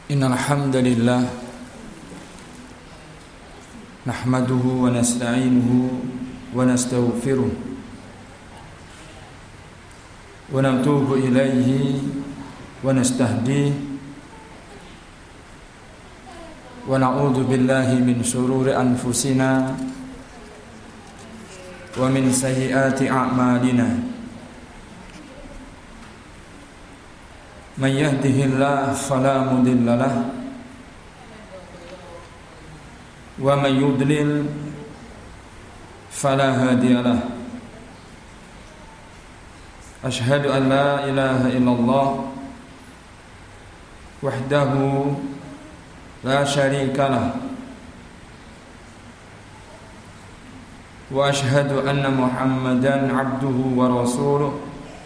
Innal hamdalillah nahmaduhu wa nasta'inuhu wa nastaghfiruh wa natubu ilaihi wa nastahdihi wa na'udzu billahi min shururi anfusina wa min sayyiati a'malina. Man yahdihillahu fala mudilla lahu wa man yudlil fala hadiya lahu. Asyhadu an la ilaha illallah wahdahu la syarika lahu wa asyhadu anna Muhammadan abduhu wa rasuluh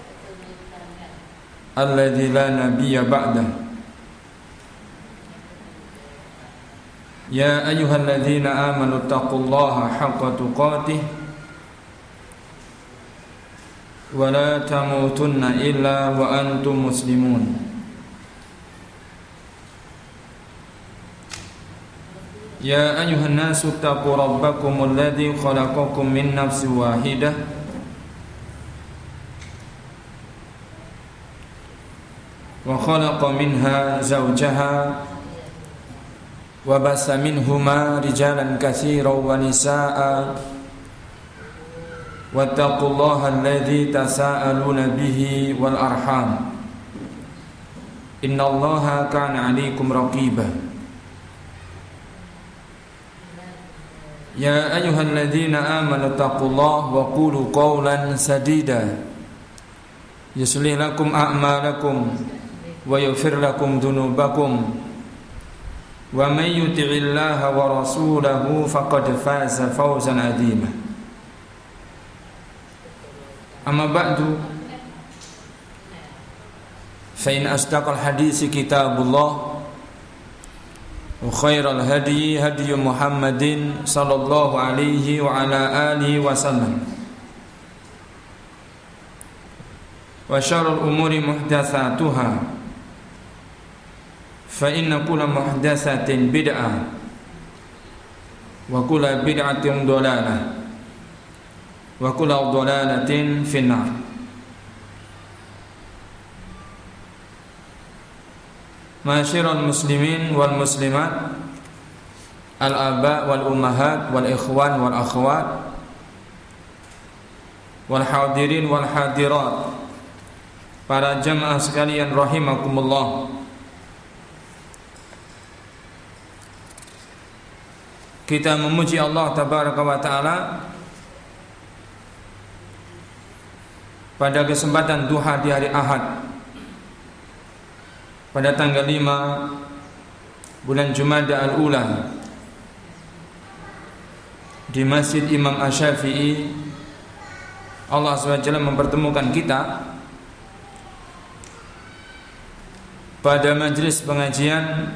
alladzi la nabiyya ba'dah. Ya ayyuhalladzina amanu taqullaha haqqa tuqatih wa la tamutunna illa wa antum muslimun. Ya ayyuhan nasu taqu rabbakumul ladzi khalaqakum min nafsin wahidah wa khalaqa minha zawjaha wa bassa minhuma rijalan katsiran wa nisaa'a wattaqullaha alladzi tasaaluna bihi wal arham innallaha kana 'alaikum raqiba. Ya ayyuhalladzina amanu taqullaha wa qulu qawlan sadida yuslih lakum a'malakum wa yaghfir lakum dhunubakum wa may yuti'illaha wa rasulahu faqad faza fawzan 'azima. Amma ba'du, fa in asdaqal hadisi kitabullah wa khairal hadi hadi Muhammadin sallallahu alaihi wa ala alihi wa sallam wa syarrul umuri muhdatsatuha fa inna kulla muhdatsatin bid'ah wa kulla bid'atin dhalalah wa kulla dhalalatin finnar. Ma'asyiral muslimin wal muslimat, al-aba wal ummahat wal ikhwan wal akhwat wal hadirin wal hadirat, para jamaah sekalian rahimakumullah. Kita memuji Allah tabaraka wa ta'ala pada kesempatan duha di hari Ahad pada tanggal 5 bulan Jumada al-Ula di Masjid Imam Asy-Syafi'i. Allah SWT mempertemukan kita pada majelis pengajian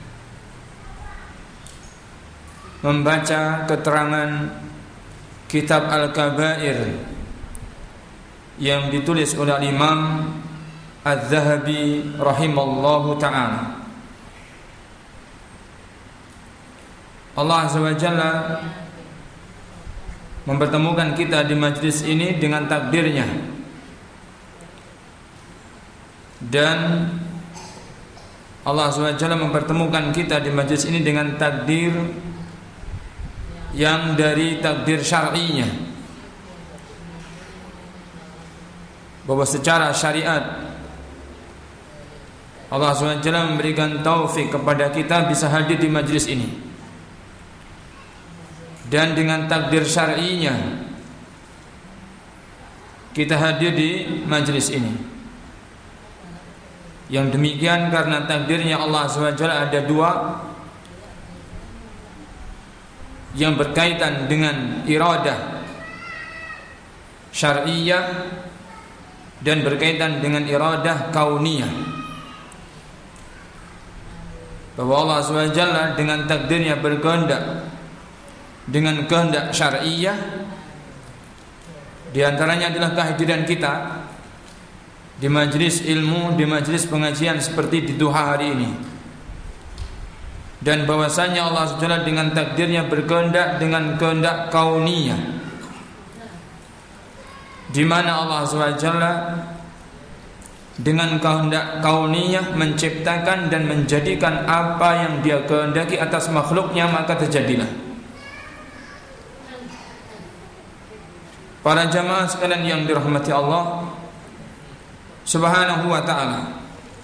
membaca keterangan kitab Al-Kabair yang ditulis oleh Imam Az-Zahabi rahimallahu ta'ala. Allah SWT mempertemukan kita di majlis ini dengan takdirnya, dan Allah SWT mempertemukan kita di majlis ini dengan takdir yang dari takdir syar'inya, bahwa secara syariat Allah SWT memberikan taufik kepada kita bisa hadir di majlis ini, dan dengan takdir syar'inya kita hadir di majlis ini. Yang demikian karena takdirnya Allah SWT ada dua, yang berkaitan dengan iradah syar'iyah dan berkaitan dengan iradah kauniyah. Bahwa Allah SWT dengan takdirnya berkehendak dengan kehendak syar'iyah, di antaranya adalah kehadiran kita di majelis ilmu, di majelis pengajian seperti di duha hari ini. dan bahwasanya Allah SWT dengan takdirnya berkehendak dengan kehendak kauniyah, di mana Allah SWT dengan kehendak kauniyah menciptakan dan menjadikan apa yang Dia kehendaki atas makhluknya, maka terjadilah. Para jamaah sekalian yang dirahmati Allah Subhanahu wa ta'ala,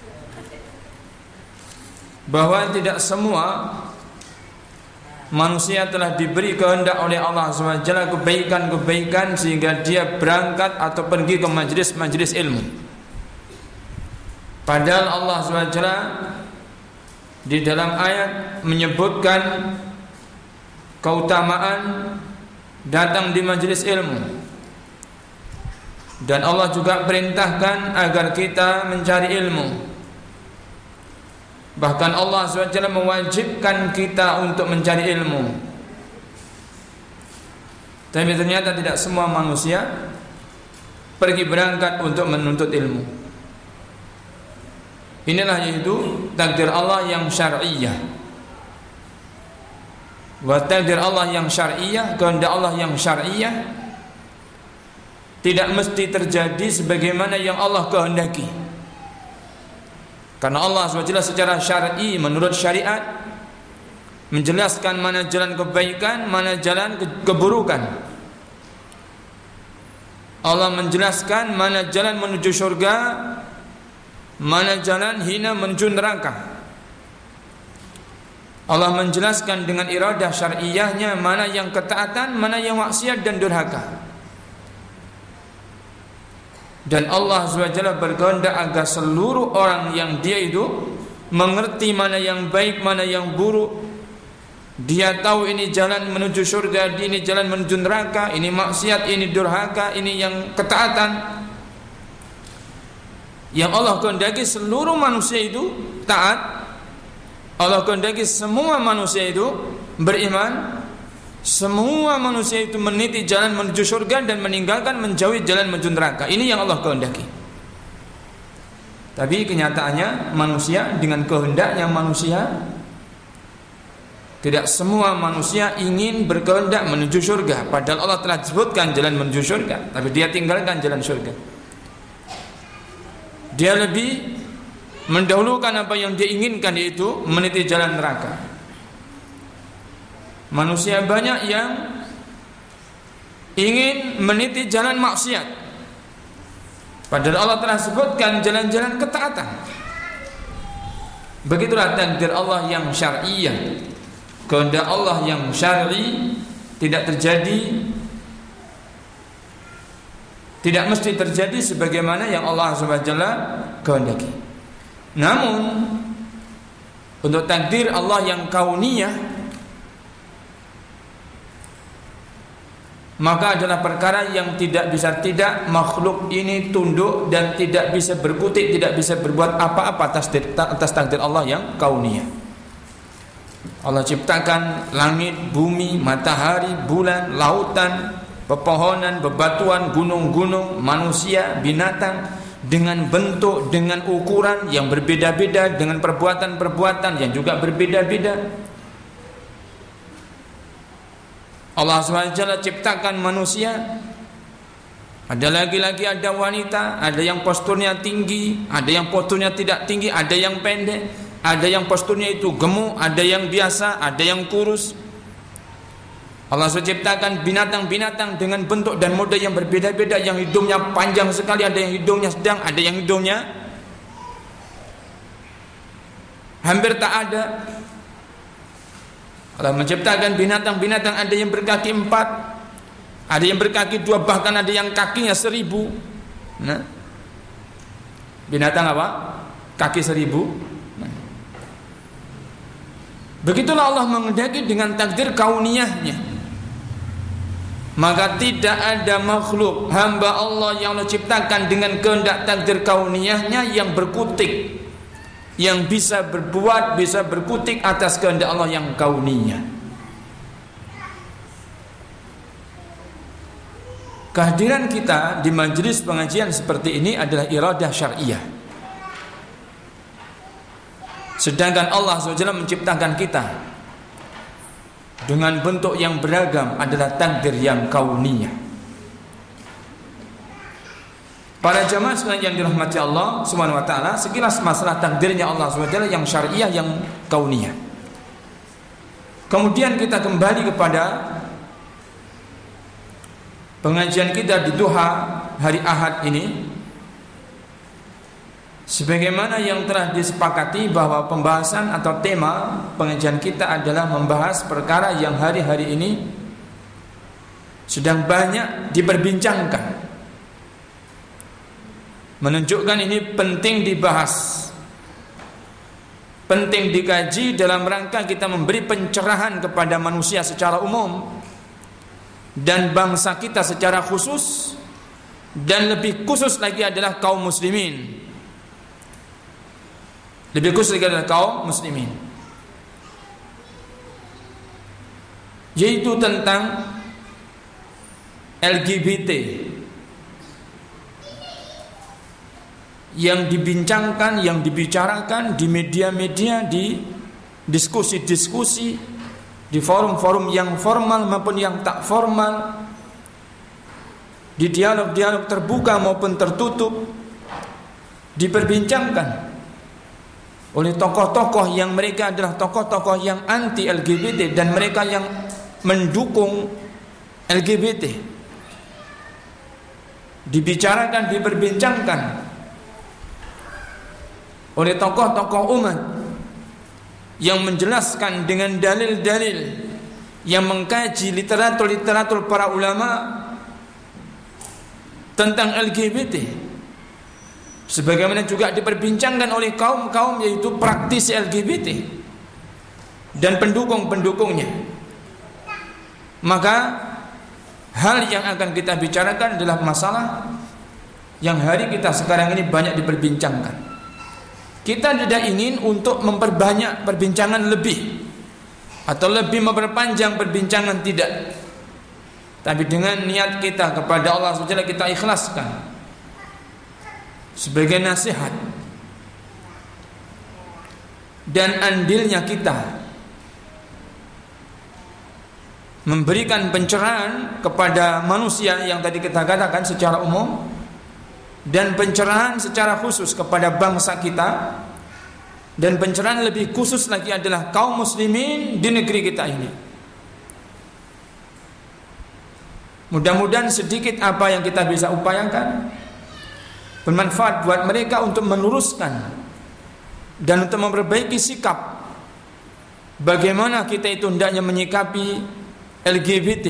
bahwa tidak semua manusia telah diberi kehendak oleh Allah SWT kebaikan-kebaikan sehingga dia berangkat atau pergi ke majlis-majlis ilmu. Padahal Allah SWT di dalam ayat menyebutkan keutamaan datang di majlis ilmu, dan Allah juga perintahkan agar kita mencari ilmu. Bahkan Allah SWT mewajibkan kita untuk mencari ilmu. Tapi ternyata tidak semua manusia pergi berangkat untuk menuntut ilmu. Inilah yaitu takdir Allah yang syar'iyah. Wa takdir Allah yang syar'iyah, kehendak Allah yang syar'iyah tidak mesti terjadi sebagaimana yang Allah kehendaki. Karena Allah SWT secara syar'i menurut syariat menjelaskan mana jalan kebaikan, mana jalan keburukan. Allah menjelaskan mana jalan menuju surga, mana jalan hina menuju neraka. Allah menjelaskan dengan iradah syar'iyahnya mana yang ketaatan, mana yang maksiat dan durhaka. Dan Allah SWT berkehendak agar seluruh orang yang dia itu mengerti mana yang baik, mana yang buruk. Dia tahu ini jalan menuju surga, ini jalan menuju neraka, ini maksiat, ini durhaka, ini yang ketaatan. Yang Allah kehendaki seluruh manusia itu taat. Allah kehendaki semua manusia itu beriman. Semua manusia itu meniti jalan menuju surga dan meninggalkan menjauhi jalan menuju neraka. Ini yang Allah kehendaki. Tapi kenyataannya manusia dengan kehendaknya manusia, tidak semua manusia ingin berkehendak menuju surga. Padahal Allah telah sebutkan jalan menuju surga, tapi dia tinggalkan jalan surga. Dia lebih mendahulukan apa yang dia inginkan, yaitu meniti jalan neraka. Manusia banyak yang ingin meniti jalan maksiat, padahal Allah telah sebutkan jalan-jalan ketaatan. Begitulah takdir Allah yang syar'iyah. Kehendak Allah yang syar'i tidak terjadi, tidak mesti terjadi sebagaimana yang Allah SWT kehendaki. Namun untuk takdir Allah yang kauniyah, maka adalah perkara yang tidak bisa tidak makhluk ini tunduk dan tidak bisa berkutik, tidak bisa berbuat apa-apa atas takdir Allah yang kauniyah. Allah ciptakan langit, bumi, matahari, bulan, lautan, pepohonan, bebatuan, gunung-gunung, manusia, binatang dengan bentuk, dengan ukuran yang berbeda-beda, dengan perbuatan-perbuatan yang juga berbeda-beda. Allah SWT ciptakan manusia, ada laki-laki, ada wanita, ada yang posturnya tinggi, ada yang posturnya tidak tinggi, ada yang pendek, ada yang posturnya itu gemuk, ada yang biasa, ada yang kurus. Allah SWT ciptakan binatang-binatang dengan bentuk dan model yang berbeda-beda, yang hidungnya panjang sekali, ada yang hidungnya sedang, ada yang hidungnya hampir tak ada. Allah menciptakan binatang-binatang, ada yang berkaki 4, ada yang berkaki 2, bahkan ada yang kakinya 1000. Nah, binatang apa? Kaki 1000. Nah, begitulah Allah menghendaki dengan takdir kauniyahnya. Maka tidak ada makhluk hamba Allah yang Allah ciptakan dengan kehendak takdir kauniyahnya yang berkutik, yang bisa berbuat, bisa berkutik atas kehendak Allah yang kauniyah. Kehadiran kita di majelis pengajian seperti ini adalah iradah syar'iyah. Sedangkan Allah SWT menciptakan kita dengan bentuk yang beragam adalah takdir yang kauniyah. Para jamaah sekalian yang dirahmati Allah Subhanahu wa taala, sekilas masalah takdirnya Allah Subhanahu wa taala yang syariah, yang kauniyah. Kemudian kita kembali kepada pengajian kita di duha hari Ahad ini. Sebagaimana yang telah disepakati bahwa pembahasan atau tema pengajian kita adalah membahas perkara yang hari-hari ini sedang banyak diperbincangkan, menunjukkan ini penting dibahas, penting dikaji dalam rangka kita memberi pencerahan kepada manusia secara umum dan bangsa kita secara khusus, dan lebih khusus lagi adalah kaum muslimin. Lebih khusus lagi adalah kaum muslimin, yaitu tentang LGBT yang dibincangkan, yang dibicarakan di media-media, di diskusi-diskusi, di forum-forum yang formal maupun yang tak formal, di dialog-dialog terbuka maupun tertutup, diperbincangkan oleh tokoh-tokoh yang mereka adalah tokoh-tokoh yang anti LGBT dan mereka yang mendukung LGBT. Dibicarakan, diperbincangkan oleh tokoh-tokoh umat yang menjelaskan dengan dalil-dalil, yang mengkaji literatur-literatur para ulama tentang LGBT. Sebagaimana juga diperbincangkan oleh kaum-kaum, yaitu praktisi LGBT dan pendukung-pendukungnya. Maka hal yang akan kita bicarakan adalah masalah yang hari kita sekarang ini banyak diperbincangkan. Kita tidak ingin untuk memperbanyak perbincangan lebih atau lebih memperpanjang perbincangan, tidak. Tapi dengan niat kita kepada Allah SWT kita ikhlaskan sebagai nasihat dan andilnya kita memberikan pencerahan kepada manusia yang tadi kita katakan secara umum, dan pencerahan secara khusus kepada bangsa kita, dan pencerahan lebih khusus lagi adalah kaum muslimin di negeri kita ini. Mudah-mudahan sedikit apa yang kita bisa upayakan bermanfaat buat mereka untuk meluruskan dan untuk memperbaiki sikap bagaimana kita itu hendaknya menyikapi LGBT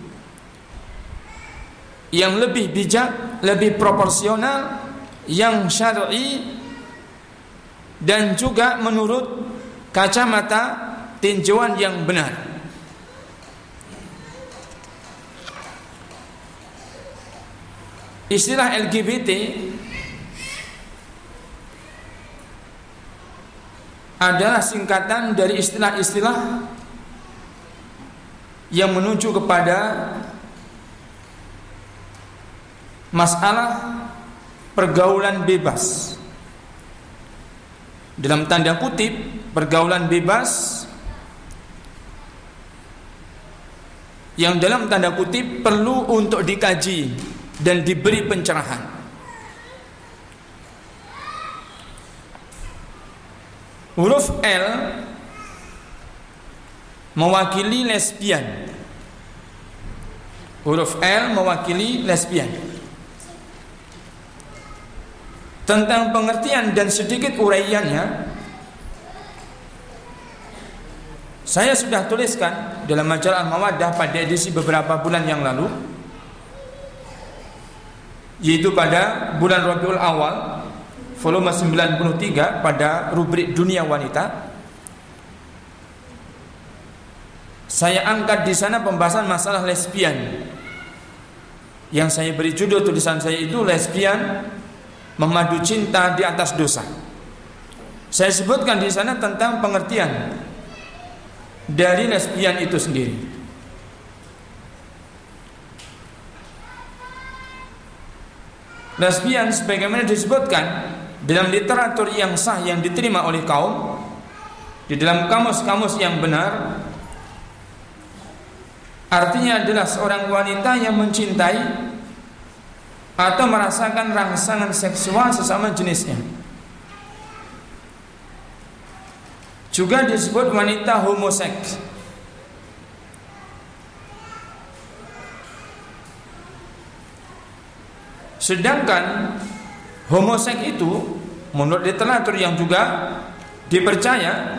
yang lebih bijak, lebih proporsional, yang syar'i, dan juga menurut kacamata tinjauan yang benar. Istilah LGBT adalah singkatan dari istilah-istilah yang menuju kepada masalah pergaulan bebas. Dalam tanda kutip, pergaulan bebas yang dalam tanda kutip perlu untuk dikaji dan diberi pencerahan. Huruf L mewakili lesbian. Huruf L mewakili lesbian. Tentang pengertian dan sedikit uraiannya saya sudah tuliskan dalam majalah Al-Mawaddah pada edisi beberapa bulan yang lalu, yaitu pada bulan Rabiul Awal volume 93 pada rubrik Dunia Wanita. Saya angkat di sana pembahasan masalah lesbian, yang saya beri judul tulisan saya itu lesbian memadu cinta di atas dosa. Saya sebutkan di sana tentang pengertian dari lesbian itu sendiri. Lesbian sebagaimana disebutkan dalam literatur yang sah yang diterima oleh kaum di dalam kamus-kamus yang benar, artinya adalah seorang wanita yang mencintai atau merasakan rangsangan seksual sesama jenisnya. Juga disebut wanita homoseks. Sedangkan homoseks itu menurut literatur yang juga dipercaya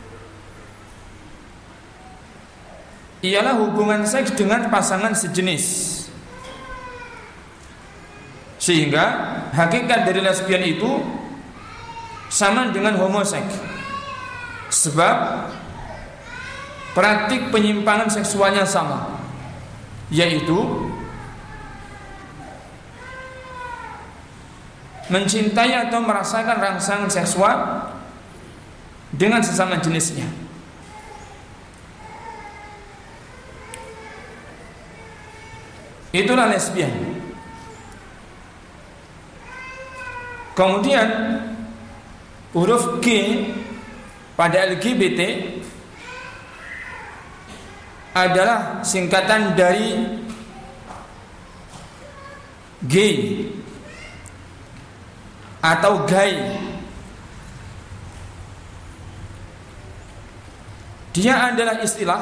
ialah hubungan seks dengan pasangan sejenis. Sehingga hakikat dari lesbian itu sama dengan homoseks. Sebab praktik penyimpangan seksualnya sama, yaitu mencintai atau merasakan rangsangan seksual dengan sesama jenisnya. Itulah lesbian. Kemudian huruf G pada LGBT adalah singkatan dari gay atau gay. Dia adalah istilah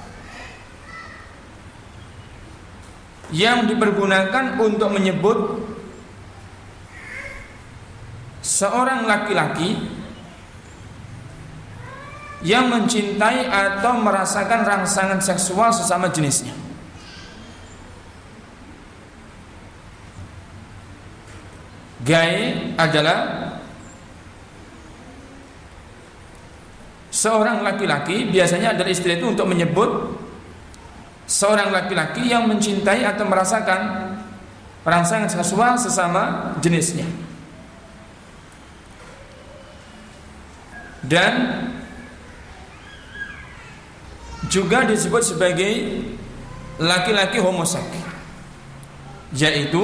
yang dipergunakan untuk menyebut seorang laki-laki yang mencintai atau merasakan rangsangan seksual sesama jenisnya. Gay adalah seorang laki-laki, biasanya adalah istilah itu untuk menyebut seorang laki-laki yang mencintai atau merasakan rangsangan seksual sesama jenisnya. Dan juga disebut sebagai laki-laki homoseks, yaitu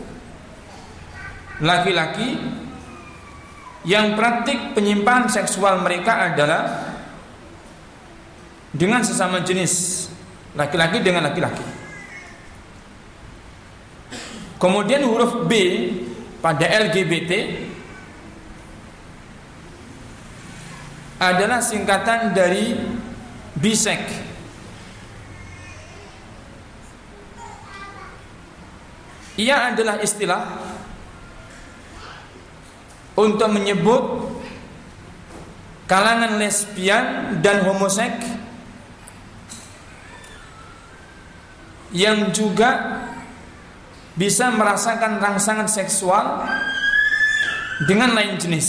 laki-laki yang praktik penyimpangan seksual mereka adalah dengan sesama jenis, laki-laki dengan laki-laki. Kemudian huruf B pada LGBT adalah singkatan dari bisek. Ia adalah istilah untuk menyebut kalangan lesbian dan homoseks yang juga bisa merasakan rangsangan seksual dengan lain jenis.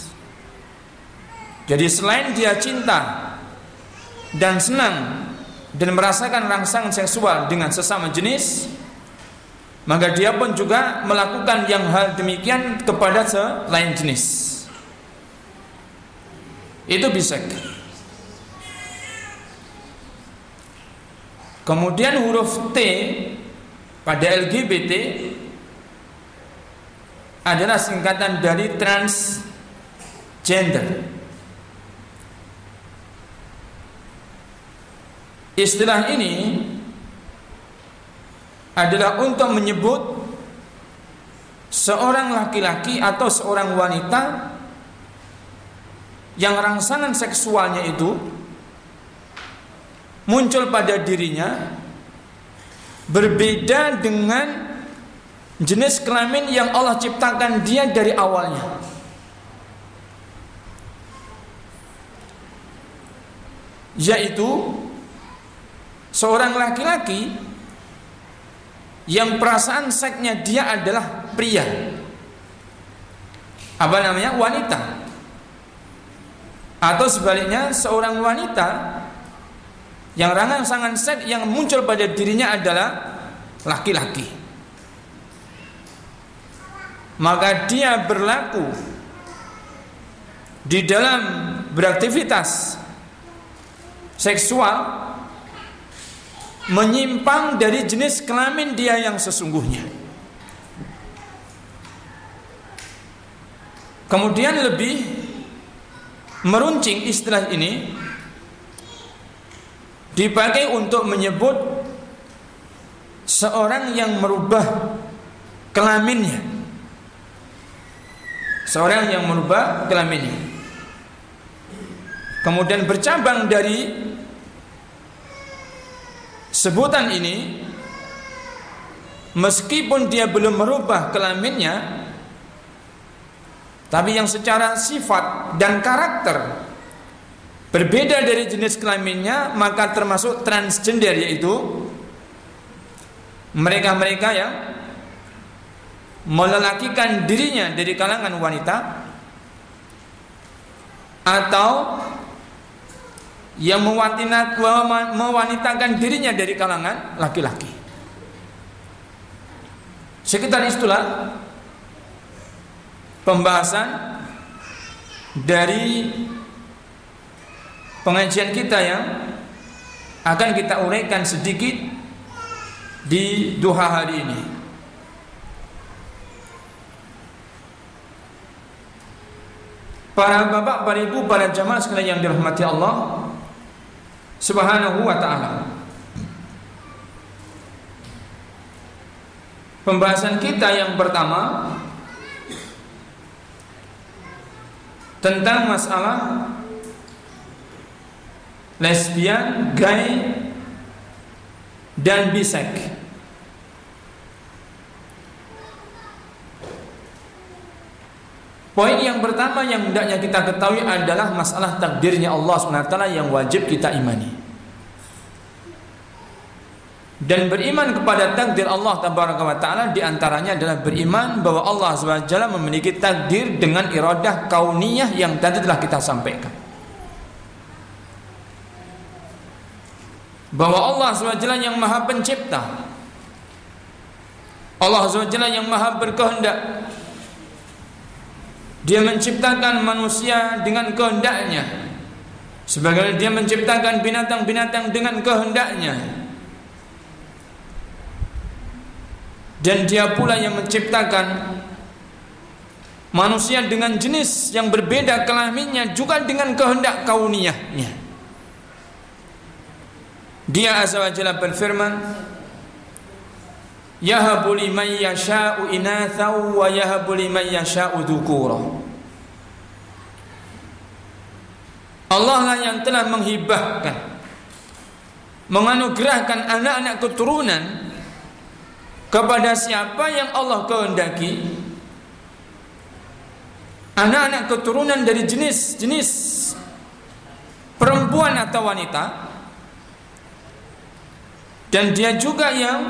Jadi selain dia cinta dan senang dan merasakan rangsangan seksual dengan sesama jenis, maka dia pun juga melakukan yang hal demikian kepada selain jenis. Itu bisek. Kemudian huruf T pada LGBT adalah singkatan dari transgender. Istilah ini adalah untuk menyebut seorang laki-laki atau seorang wanita yang rangsangan seksualnya itu muncul pada dirinya berbeda dengan jenis kelamin yang Allah ciptakan dia dari awalnya. Yaitu seorang laki-laki yang perasaan seksnya dia adalah pria. Apa namanya? Wanita. Atau sebaliknya seorang wanita yang rangsangan seks yang muncul pada dirinya adalah laki-laki. Maka dia berlaku di dalam beraktivitas seksual menyimpang dari jenis kelamin dia yang sesungguhnya. Kemudian lebih meruncing istilah ini dipakai untuk menyebut seorang yang merubah kelaminnya. Seorang yang merubah kelaminnya, kemudian bercabang dari sebutan ini, meskipun dia belum merubah kelaminnya, tapi yang secara sifat dan karakter berbeda dari jenis kelaminnya, maka termasuk transgender, yaitu mereka-mereka yang melelakikan dirinya dari kalangan wanita atau yang mewanitakan dirinya dari kalangan laki-laki. Sekitar itulah pembahasan dari pengajian kita yang akan kita uraikan sedikit di duha hari ini. Para bapak, para ibu, para jamaah sekalian yang dirahmati Allah Subhanahu wa ta'ala, pembahasan kita yang pertama tentang masalah lesbian, gay, dan bisek. Poin yang pertama yang hendaknya kita ketahui adalah masalah takdirnya Allah SWT yang wajib kita imani. Dan beriman kepada takdir Allah Taala diantaranya adalah beriman bahwa Allah SWT memiliki takdir dengan iradah kauniyah yang tadi telah kita sampaikan. Bahwa Allah SWT yang maha pencipta, Allah SWT yang maha berkehendak. Dia menciptakan manusia dengan kehendaknya, sebagaimana dia menciptakan binatang-binatang dengan kehendaknya. Dan dia pula yang menciptakan manusia dengan jenis yang berbeda kelaminnya juga dengan kehendak kauniyahnya. Dia azza wa jalla berfirman, yahabu liman yasha'u inatha wa yahabu liman yasha'u dzukura. Allah lah yang telah menghibahkan, menganugerahkan anak-anak keturunan kepada siapa yang Allah kehendaki, anak-anak keturunan dari jenis-jenis perempuan atau wanita. Dan dia juga yang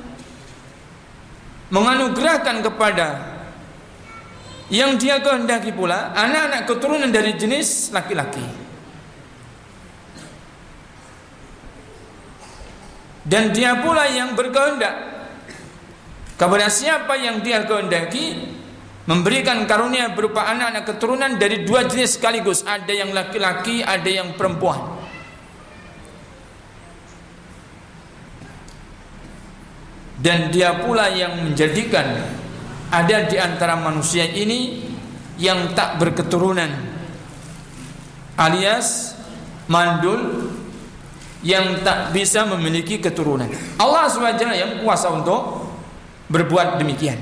menganugerahkan kepada yang dia kehendaki pula anak-anak keturunan dari jenis laki-laki. Dan dia pula yang berkehendak kepada siapa yang dia kehendaki memberikan karunia berupa anak-anak keturunan dari dua jenis sekaligus, ada yang laki-laki, ada yang perempuan. Dan dia pula yang menjadikan ada di antara manusia ini yang tak berketurunan, alias mandul, yang tak bisa memiliki keturunan. Allah SWT yang kuasa untuk berbuat demikian.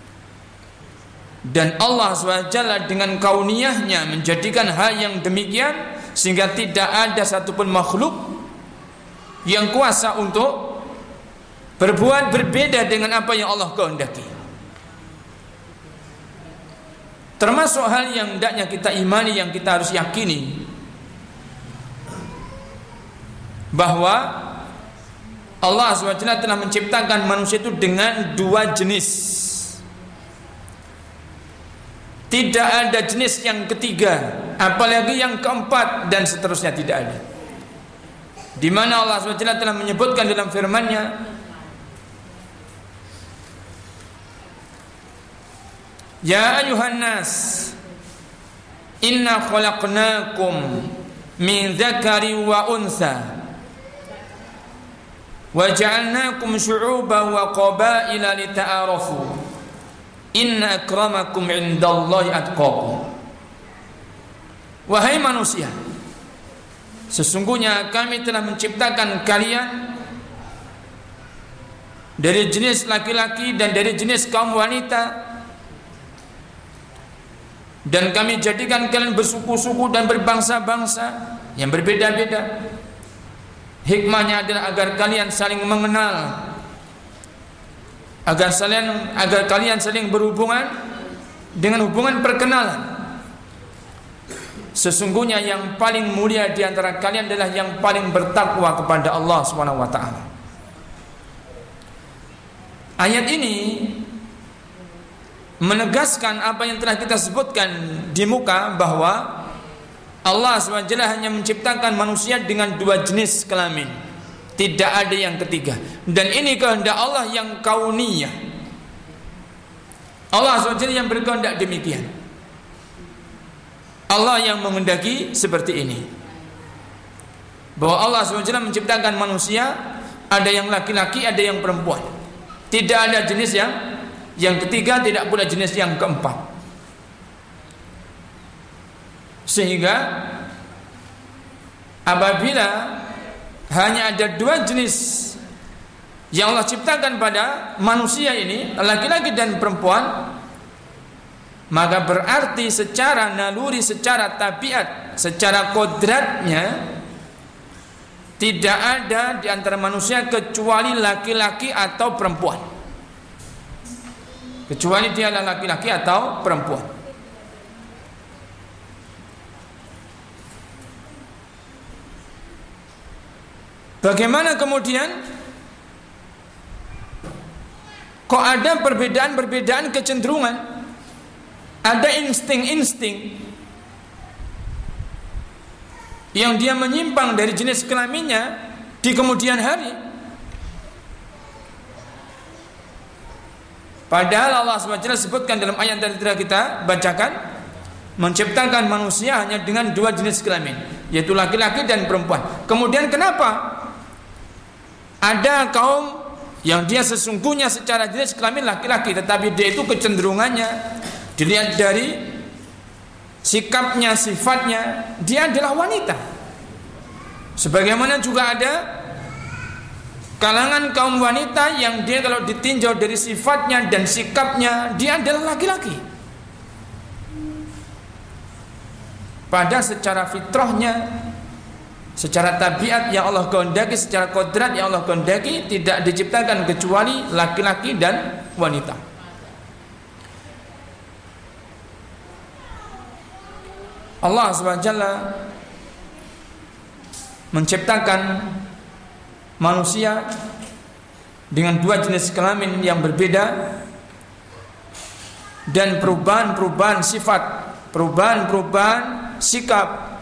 Dan Allah SWT dengan kauniyahnya menjadikan hal yang demikian, sehingga tidak ada satupun makhluk yang kuasa untuk berbuat berbeda dengan apa yang Allah kehendaki. Termasuk hal yang hendaknya kita imani, yang kita harus yakini, bahwa Allah SWT telah menciptakan manusia itu dengan dua jenis. Tidak ada jenis yang ketiga, apalagi yang keempat dan seterusnya, tidak ada. Di mana Allah SWT telah menyebutkan dalam firman-Nya, ya ayuhan nas, inna khalaqnakum min dzakari wa untha wa ja'alnakum syu'uban wa qabaila lita'arafu inna akramakum 'indallahi atqakum. wahai manusia, sesungguhnya kami telah menciptakan kalian dari jenis laki-laki dan dari jenis kaum wanita, dan kami jadikan kalian bersuku-suku dan berbangsa-bangsa yang berbeda-beda. Hikmahnya adalah agar kalian saling mengenal, agar kalian saling berhubungan dengan hubungan perkenalan. Sesungguhnya yang paling mulia di antara kalian adalah yang paling bertakwa kepada Allah Subhanahu wa taala. Ayat ini menegaskan apa yang telah kita sebutkan di muka, bahwa Allah SWT hanya menciptakan manusia dengan dua jenis kelamin, tidak ada yang ketiga. Dan ini kehendak Allah yang kauniyah. Allah SWT yang berkehendak demikian. Allah yang menghendaki seperti ini, bahwa Allah SWT menciptakan manusia, ada yang laki-laki, ada yang perempuan. Tidak ada jenis yang ketiga, tidak pula jenis yang keempat. Sehingga apabila hanya ada dua jenis yang Allah ciptakan pada manusia ini, laki-laki dan perempuan, maka berarti secara naluri, secara tabiat, secara kodratnya, tidak ada di antara manusia kecuali laki-laki atau perempuan, kecuali dia adalah laki-laki atau perempuan. Bagaimana kemudian kok ada perbedaan-perbedaan kecenderungan, ada insting-insting yang dia menyimpang dari jenis kelaminnya di kemudian hari? Padahal Allah SWT sebutkan dalam ayat yang telah kita bacakan, menciptakan manusia hanya dengan dua jenis kelamin, yaitu laki-laki dan perempuan. Kemudian kenapa ada kaum yang dia sesungguhnya secara jenis kelamin laki-laki, tetapi dia itu kecenderungannya dilihat dari sikapnya, sifatnya, dia adalah wanita. Sebagaimana juga ada kalangan kaum wanita yang dia kalau ditinjau dari sifatnya dan sikapnya, dia adalah laki-laki. Padahal secara fitrahnya, secara tabiat yang Allah kehendaki, secara kodrat yang Allah kehendaki, tidak diciptakan kecuali laki-laki dan wanita. Allah SWT menciptakan manusia dengan dua jenis kelamin yang berbeda, dan perubahan-perubahan sifat, perubahan-perubahan sikap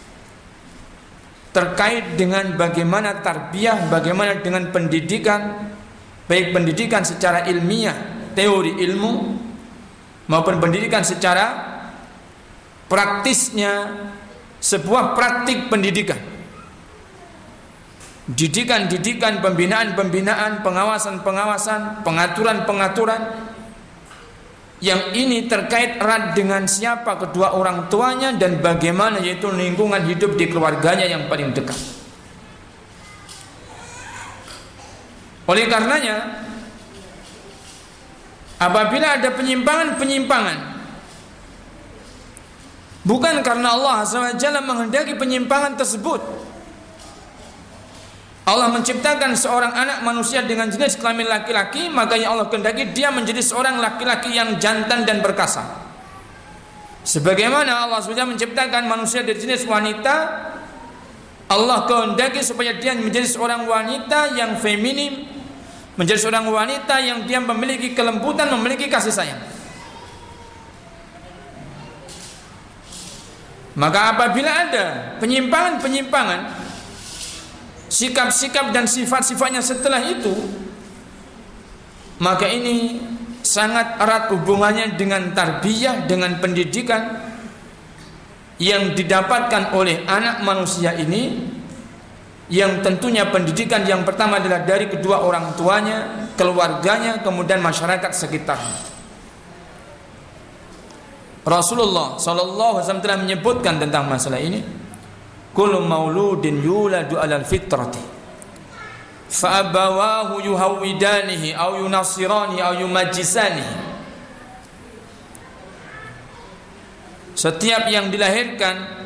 terkait dengan bagaimana tarbiyah, bagaimana dengan pendidikan, baik pendidikan secara ilmiah, teori ilmu, maupun pendidikan secara praktisnya, sebuah praktik pendidikan, didikan-didikan, pembinaan-pembinaan, pengawasan-pengawasan, pengaturan-pengaturan, yang ini terkait erat dengan siapa kedua orang tuanya dan bagaimana yaitu lingkungan hidup di keluarganya yang paling dekat. Oleh karenanya, apabila ada penyimpangan-penyimpangan, bukan karena Allah SWT menghendaki penyimpangan tersebut, Allah menciptakan seorang anak manusia dengan jenis kelamin laki-laki, maka yang Allah kehendaki dia menjadi seorang laki-laki yang jantan dan perkasa. Sebagaimana Allah sudah menciptakan manusia dari jenis wanita, Allah kehendaki supaya dia menjadi seorang wanita yang feminim, menjadi seorang wanita yang dia memiliki kelembutan, memiliki kasih sayang. Maka apabila ada penyimpangan-penyimpangan, sikap-sikap dan sifat-sifatnya setelah itu, maka ini sangat erat hubungannya dengan tarbiyah, dengan pendidikan yang didapatkan oleh anak manusia ini, yang tentunya pendidikan yang pertama adalah dari kedua orang tuanya, keluarganya, kemudian masyarakat sekitarnya. Rasulullah sallallahu alaihi wasallam telah menyebutkan tentang masalah ini. Kullu mauludin yuladu 'alal fitrati fa abawahu yuhawidanihi aw yunassiranihi aw yumajjisanihi. Setiap yang dilahirkan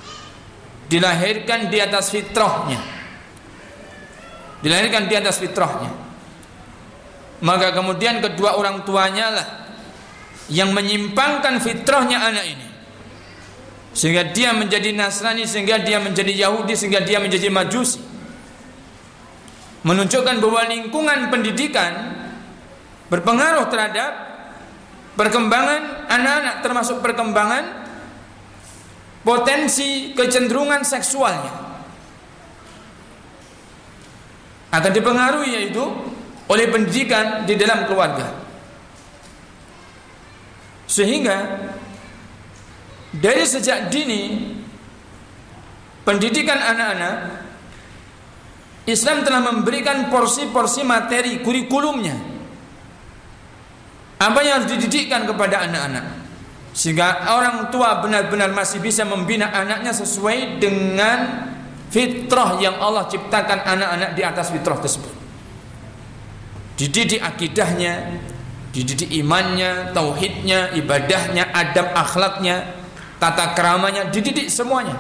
di atas fitrahnya. Dilahirkan di atas fitrahnya. Maka kemudian kedua orang tuanya lah yang menyimpangkan fitrahnya anak ini, sehingga dia menjadi Nasrani, sehingga dia menjadi Yahudi, sehingga dia menjadi Majusi. Menunjukkan bahwa lingkungan pendidikan berpengaruh terhadap perkembangan anak-anak, termasuk perkembangan potensi kecenderungan seksualnya. Akan dipengaruhi yaitu oleh pendidikan di dalam keluarga. Sehingga dari sejak dini pendidikan anak-anak, Islam telah memberikan porsi-porsi materi kurikulumnya, apa yang harus dididikkan kepada anak-anak, sehingga orang tua benar-benar masih bisa membina anaknya sesuai dengan fitrah yang Allah ciptakan anak-anak di atas fitrah tersebut. Dididik akidahnya, dididik imannya, tauhidnya, ibadahnya, adab akhlaknya, tata keramanya, dididik semuanya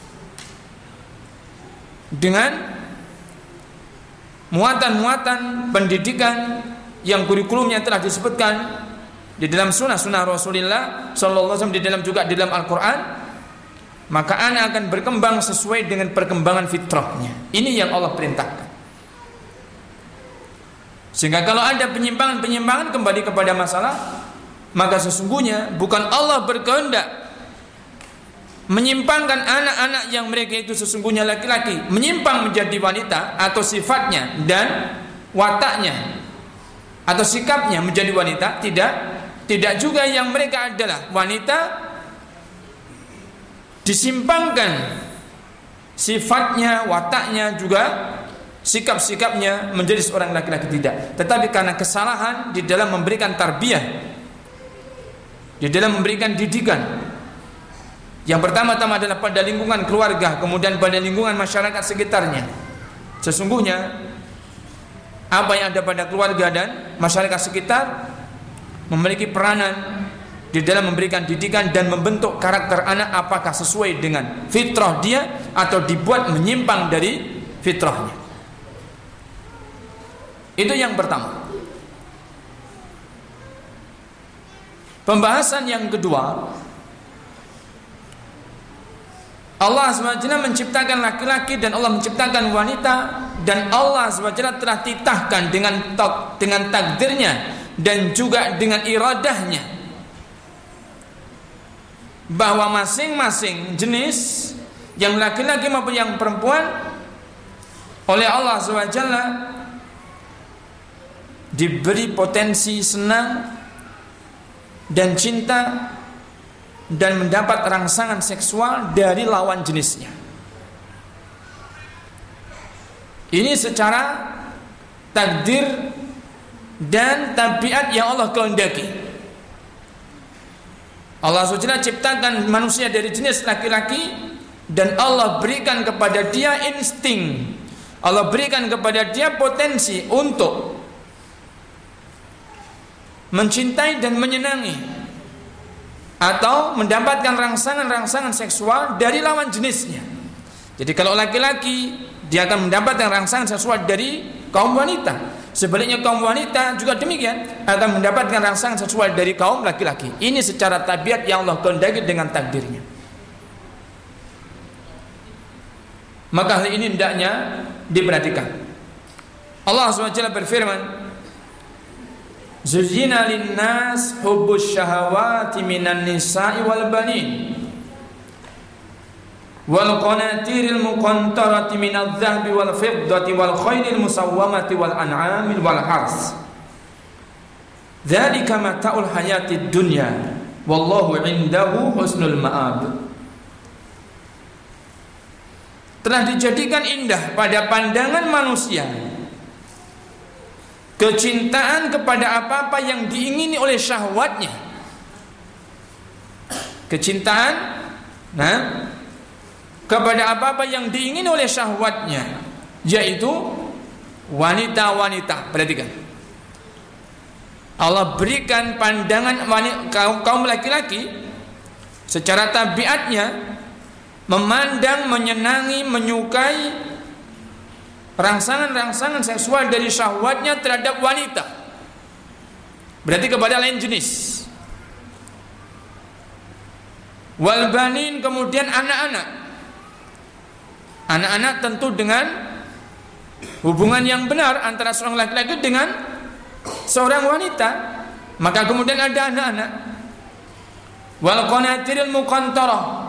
dengan muatan-muatan pendidikan yang kurikulumnya telah disebutkan di dalam sunnah Rasulullah sallallahu alaihi wasallam, di dalam juga di dalam Al-Qur'an. Maka anak akan berkembang sesuai dengan perkembangan fitrahnya. Ini yang Allah perintahkan. Sehingga kalau ada penyimpangan kembali kepada masalah, maka sesungguhnya bukan Allah berkehendak menyimpangkan anak-anak yang mereka itu sesungguhnya laki-laki, menyimpang menjadi wanita, atau sifatnya dan wataknya atau sikapnya menjadi wanita. Tidak juga yang mereka adalah wanita disimpangkan sifatnya, wataknya, juga sikap-sikapnya menjadi seorang laki-laki, tidak. Tetapi karena kesalahan di dalam memberikan tarbiyah, di dalam memberikan didikan, yang pertama-tama adalah pada lingkungan keluarga, kemudian pada lingkungan masyarakat sekitarnya. Sesungguhnya apa yang ada pada keluarga dan masyarakat sekitar memiliki peranan di dalam memberikan didikan dan membentuk karakter anak, apakah sesuai dengan fitrah dia atau dibuat menyimpang dari fitrahnya. Itu yang pertama. Pembahasan yang kedua, Allah SWT menciptakan laki-laki dan Allah menciptakan wanita, dan Allah SWT telah titahkan dengan takdirnya dan juga dengan iradahnya bahwa masing-masing jenis, yang laki-laki maupun yang perempuan, oleh Allah SWT diberi potensi senang dan cinta dan mendapat rangsangan seksual dari lawan jenisnya. Ini secara takdir dan tabiat yang Allah kehendaki. Allah SWT ciptakan manusia dari jenis laki-laki, dan Allah berikan kepada dia insting, Allah berikan kepada dia potensi untuk mencintai dan menyenangi atau mendapatkan rangsangan-rangsangan seksual dari lawan jenisnya. Jadi kalau laki-laki, dia akan mendapatkan rangsangan seksual dari kaum wanita. Sebaliknya kaum wanita juga demikian, akan mendapatkan rangsangan seksual dari kaum laki-laki. Ini secara tabiat yang Allah kehendaki dengan takdirnya. Maka hal ini hendaknya diperhatikan. Allah SWT berfirman, Zuyyina linnas hubbus syahawati minan nisa'i wal banin wal qanatiril muqantarati minadh dhahabi wal fiddati wal khaylil musawwamati wal an'amil wal hars. Dzalika mata'ul hayatid dunya wallahu 'indahu husnul ma'ab. Telah dijadikan indah pada pandangan manusia kecintaan kepada apa-apa yang diingini oleh syahwatnya, kecintaan, kepada apa-apa yang diingini oleh syahwatnya, yaitu wanita-wanita. Perhatikan, Allah berikan pandangan kaum laki-laki secara tabiatnya memandang, menyenangi, menyukai rangsangan-rangsangan seksual dari syahwatnya terhadap wanita, berarti kepada lain jenis. Wal banin, kemudian anak-anak tentu dengan hubungan yang benar antara seorang laki-laki dengan seorang wanita, maka kemudian ada anak-anak. Wal qanatiril muqantarah,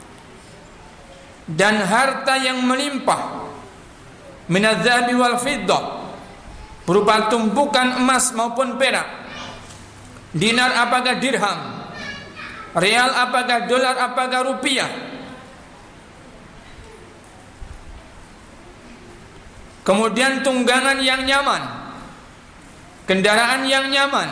dan harta yang melimpah, minadz-dzahabi wal fiddah, berupa tumpukan emas maupun perak, dinar apakah dirham, real apakah dolar apakah rupiah, kemudian tunggangan yang nyaman, kendaraan yang nyaman,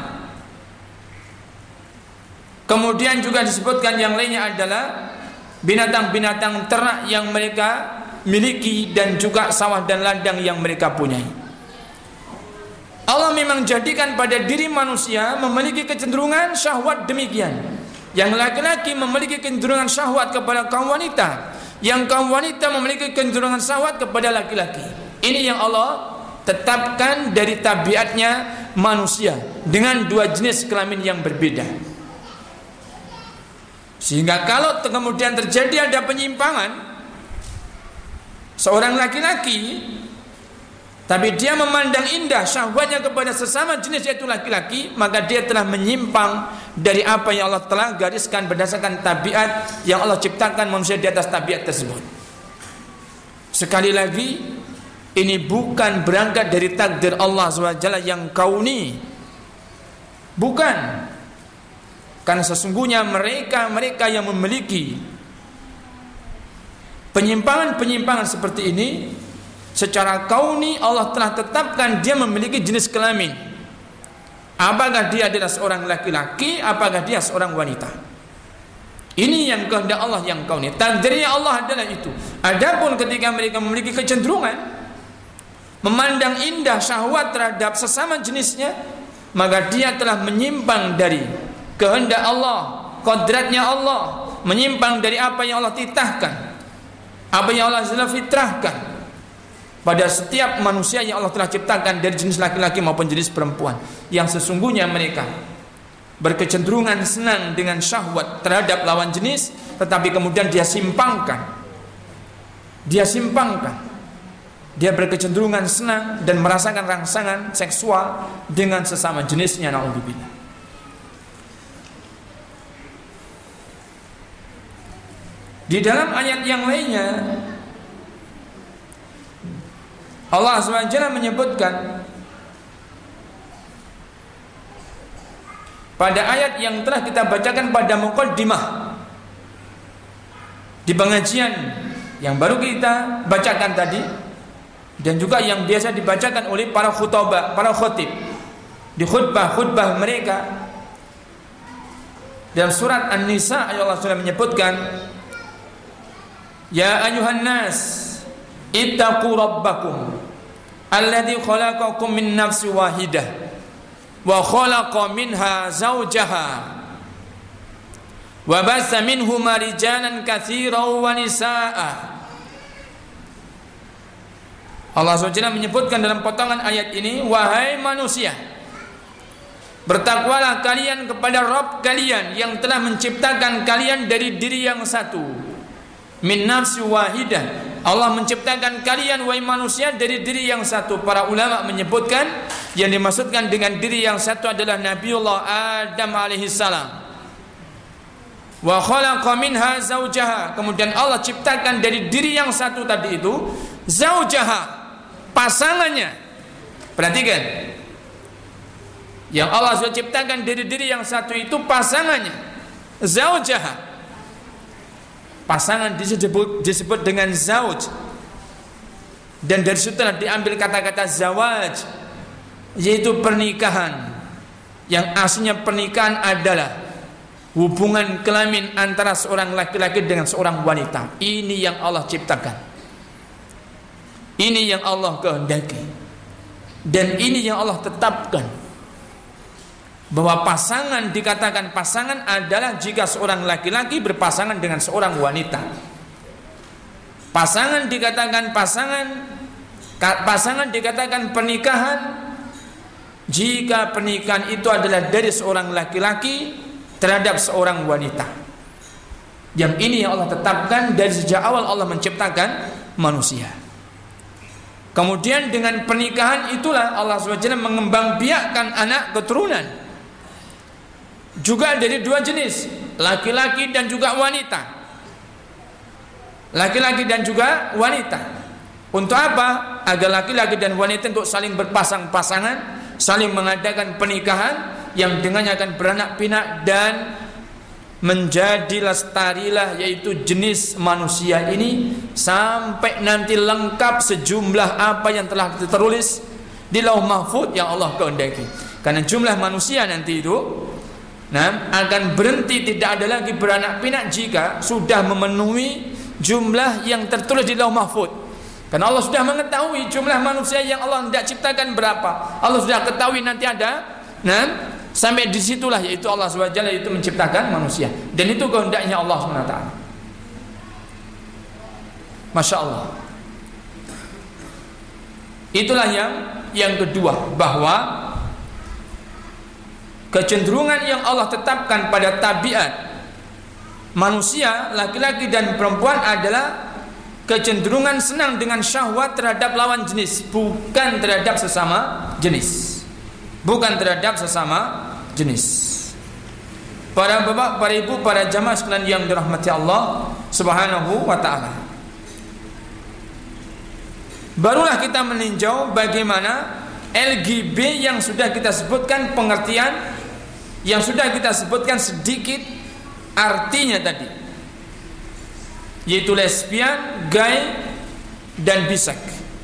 kemudian juga disebutkan yang lainnya adalah binatang-binatang ternak yang mereka miliki dan juga sawah dan ladang yang mereka punyai. Allah memang jadikan pada diri manusia memiliki kecenderungan syahwat demikian. Yang laki-laki memiliki kecenderungan syahwat kepada kaum wanita, yang kaum wanita memiliki kecenderungan syahwat kepada laki-laki. Ini yang Allah tetapkan dari tabiatnya manusia dengan dua jenis kelamin yang berbeda. Sehingga kalau kemudian terjadi ada penyimpangan, seorang laki-laki tapi dia memandang indah syahwatnya kepada sesama jenis yaitu laki-laki, maka dia telah menyimpang dari apa yang Allah telah gariskan berdasarkan tabiat yang Allah ciptakan manusia di atas tabiat tersebut. Sekali lagi, ini bukan berangkat dari takdir Allah SWT yang kauni, bukan. Karena sesungguhnya mereka yang memiliki penyimpangan-penyimpangan seperti ini, secara kauni Allah telah tetapkan dia memiliki jenis kelamin. Apakah dia adalah seorang laki-laki, apakah dia seorang wanita. Ini yang kehendak Allah yang kauni. Takdirnya Allah adalah itu. Adapun ketika mereka memiliki kecenderungan memandang indah syahwat terhadap sesama jenisnya, maka dia telah menyimpang dari kehendak Allah, kodratnya Allah, menyimpang dari apa yang Allah titahkan, apa yang Allah fitrahkan pada setiap manusia yang Allah telah ciptakan dari jenis laki-laki maupun jenis perempuan, yang sesungguhnya mereka berkecenderungan senang dengan syahwat terhadap lawan jenis, tetapi kemudian dia simpangkan, dia berkecenderungan senang dan merasakan rangsangan seksual dengan sesama jenisnya. Na'udzubillah. Di dalam ayat yang lainnya Allah SWT menyebutkan pada ayat yang telah kita bacakan pada muqaddimah di pengajian yang baru kita bacakan tadi, dan juga yang biasa dibacakan oleh para khutib di khutbah mereka. Dalam surat An-Nisa Allah SWT menyebutkan, ya ayuhan nas ittaqu rabbakum alladzi khalaqakum min nafsin wahidah wa khalaqa minha zawjaha wa bassa minhuma rijalan katsiran wa nisaa. Allah SWT menyebutkan dalam potongan ayat ini, wahai manusia, bertakwalah kalian kepada Rabb kalian yang telah menciptakan kalian dari diri yang satu. Min nafsi wahidah, Allah menciptakan kalian wahai manusia dari diri yang satu. Para ulama menyebutkan yang dimaksudkan dengan diri yang satu adalah Nabiullah Adam alaihissalam. Wa khalaqa minha zawjaha, kemudian Allah ciptakan dari diri yang satu tadi itu zawjaha, pasangannya. Perhatikan, yang Allah sudah ciptakan dari diri yang satu itu pasangannya, zawjaha. Pasangan disebut dengan zauj, dan dari situ telah diambil kata-kata zawaj, yaitu pernikahan. Yang aslinya pernikahan adalah hubungan kelamin antara seorang laki-laki dengan seorang wanita. Ini yang Allah ciptakan, ini yang Allah kehendaki, dan ini yang Allah tetapkan. Bahwa pasangan dikatakan pasangan adalah jika seorang laki-laki berpasangan dengan seorang wanita. Pasangan dikatakan pasangan dikatakan pernikahan jika pernikahan itu adalah dari seorang laki-laki terhadap seorang wanita. Yang ini yang Allah tetapkan dari sejak awal Allah menciptakan manusia. Kemudian dengan pernikahan itulah Allah SWT mengembangbiakkan anak keturunan. Juga dari dua jenis, laki-laki dan juga wanita. Laki-laki dan juga wanita. Untuk apa? Agar laki-laki dan wanita untuk saling berpasang-pasangan, saling mengadakan pernikahan yang dengannya akan beranak pinak dan menjadi lestarilah yaitu jenis manusia ini sampai nanti lengkap sejumlah apa yang telah tertulis di Lauh Mahfuz yang Allah kehendaki. Karena jumlah manusia nanti itu akan berhenti, tidak ada lagi beranak pinak jika sudah memenuhi jumlah yang tertulis di Lauh Mahfuz. Karena Allah sudah mengetahui jumlah manusia yang Allah tidak ciptakan berapa. Allah sudah ketahui nanti ada. Sampai disitulah yaitu Allah SWT itu menciptakan manusia. Dan itu kehendaknya Allah SWT. Masya Allah. Itulah yang kedua, bahwa kecenderungan yang Allah tetapkan pada tabiat manusia laki-laki dan perempuan adalah kecenderungan senang dengan syahwat terhadap lawan jenis, bukan terhadap sesama jenis. Bukan terhadap sesama jenis. Para bapak, para ibu, para jamaah sekalian yang dirahmati Allah Subhanahu wa ta'ala, barulah kita meninjau bagaimana LGB yang sudah kita sebutkan pengertian, yang sudah kita sebutkan sedikit artinya tadi, yaitu lesbian, gay, dan bisek.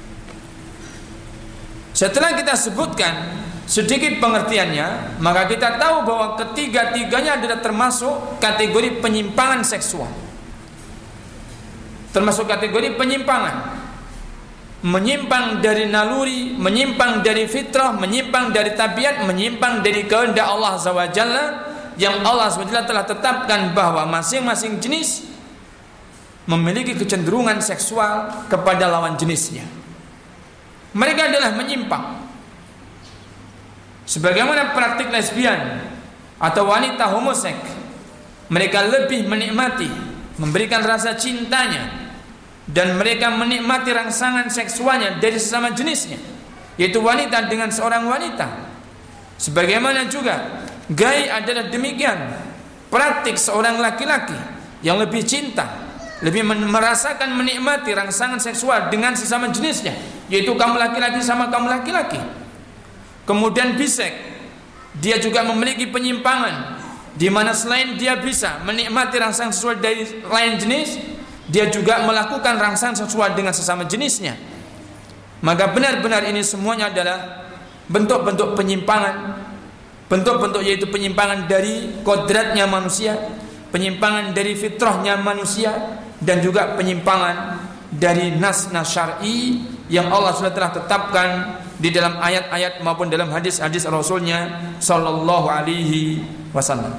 Setelah kita sebutkan sedikit pengertiannya, maka kita tahu bahwa ketiga-tiganya adalah termasuk kategori penyimpangan seksual. Termasuk kategori penyimpangan. Menyimpang dari naluri, menyimpang dari fitrah, menyimpang dari tabiat, menyimpang dari kehendak Allah SWT, yang Allah SWT telah tetapkan bahwa masing-masing jenis memiliki kecenderungan seksual kepada lawan jenisnya. Mereka adalah menyimpang. Sebagaimana praktik lesbian atau wanita homoseks, mereka lebih menikmati, memberikan rasa cintanya, dan mereka menikmati rangsangan seksualnya dari sesama jenisnya, yaitu wanita dengan seorang wanita. Sebagaimana juga gay adalah demikian, praktik seorang laki-laki yang lebih cinta, lebih merasakan menikmati rangsangan seksual dengan sesama jenisnya, yaitu kamu laki-laki sama kamu laki-laki. Kemudian bisek, dia juga memiliki penyimpangan, di mana selain dia bisa menikmati rangsangan seksual dari lain jenis, dia juga melakukan rangsangan seksual dengan sesama jenisnya. Maka benar-benar ini semuanya adalah bentuk-bentuk penyimpangan, bentuk-bentuk yaitu penyimpangan dari kodratnya manusia, penyimpangan dari fitrahnya manusia, dan juga penyimpangan dari nas-nas syar'i yang Allah sudah telah tetapkan di dalam ayat-ayat maupun dalam hadis-hadis Rasulnya sallallahu alaihi wasallam.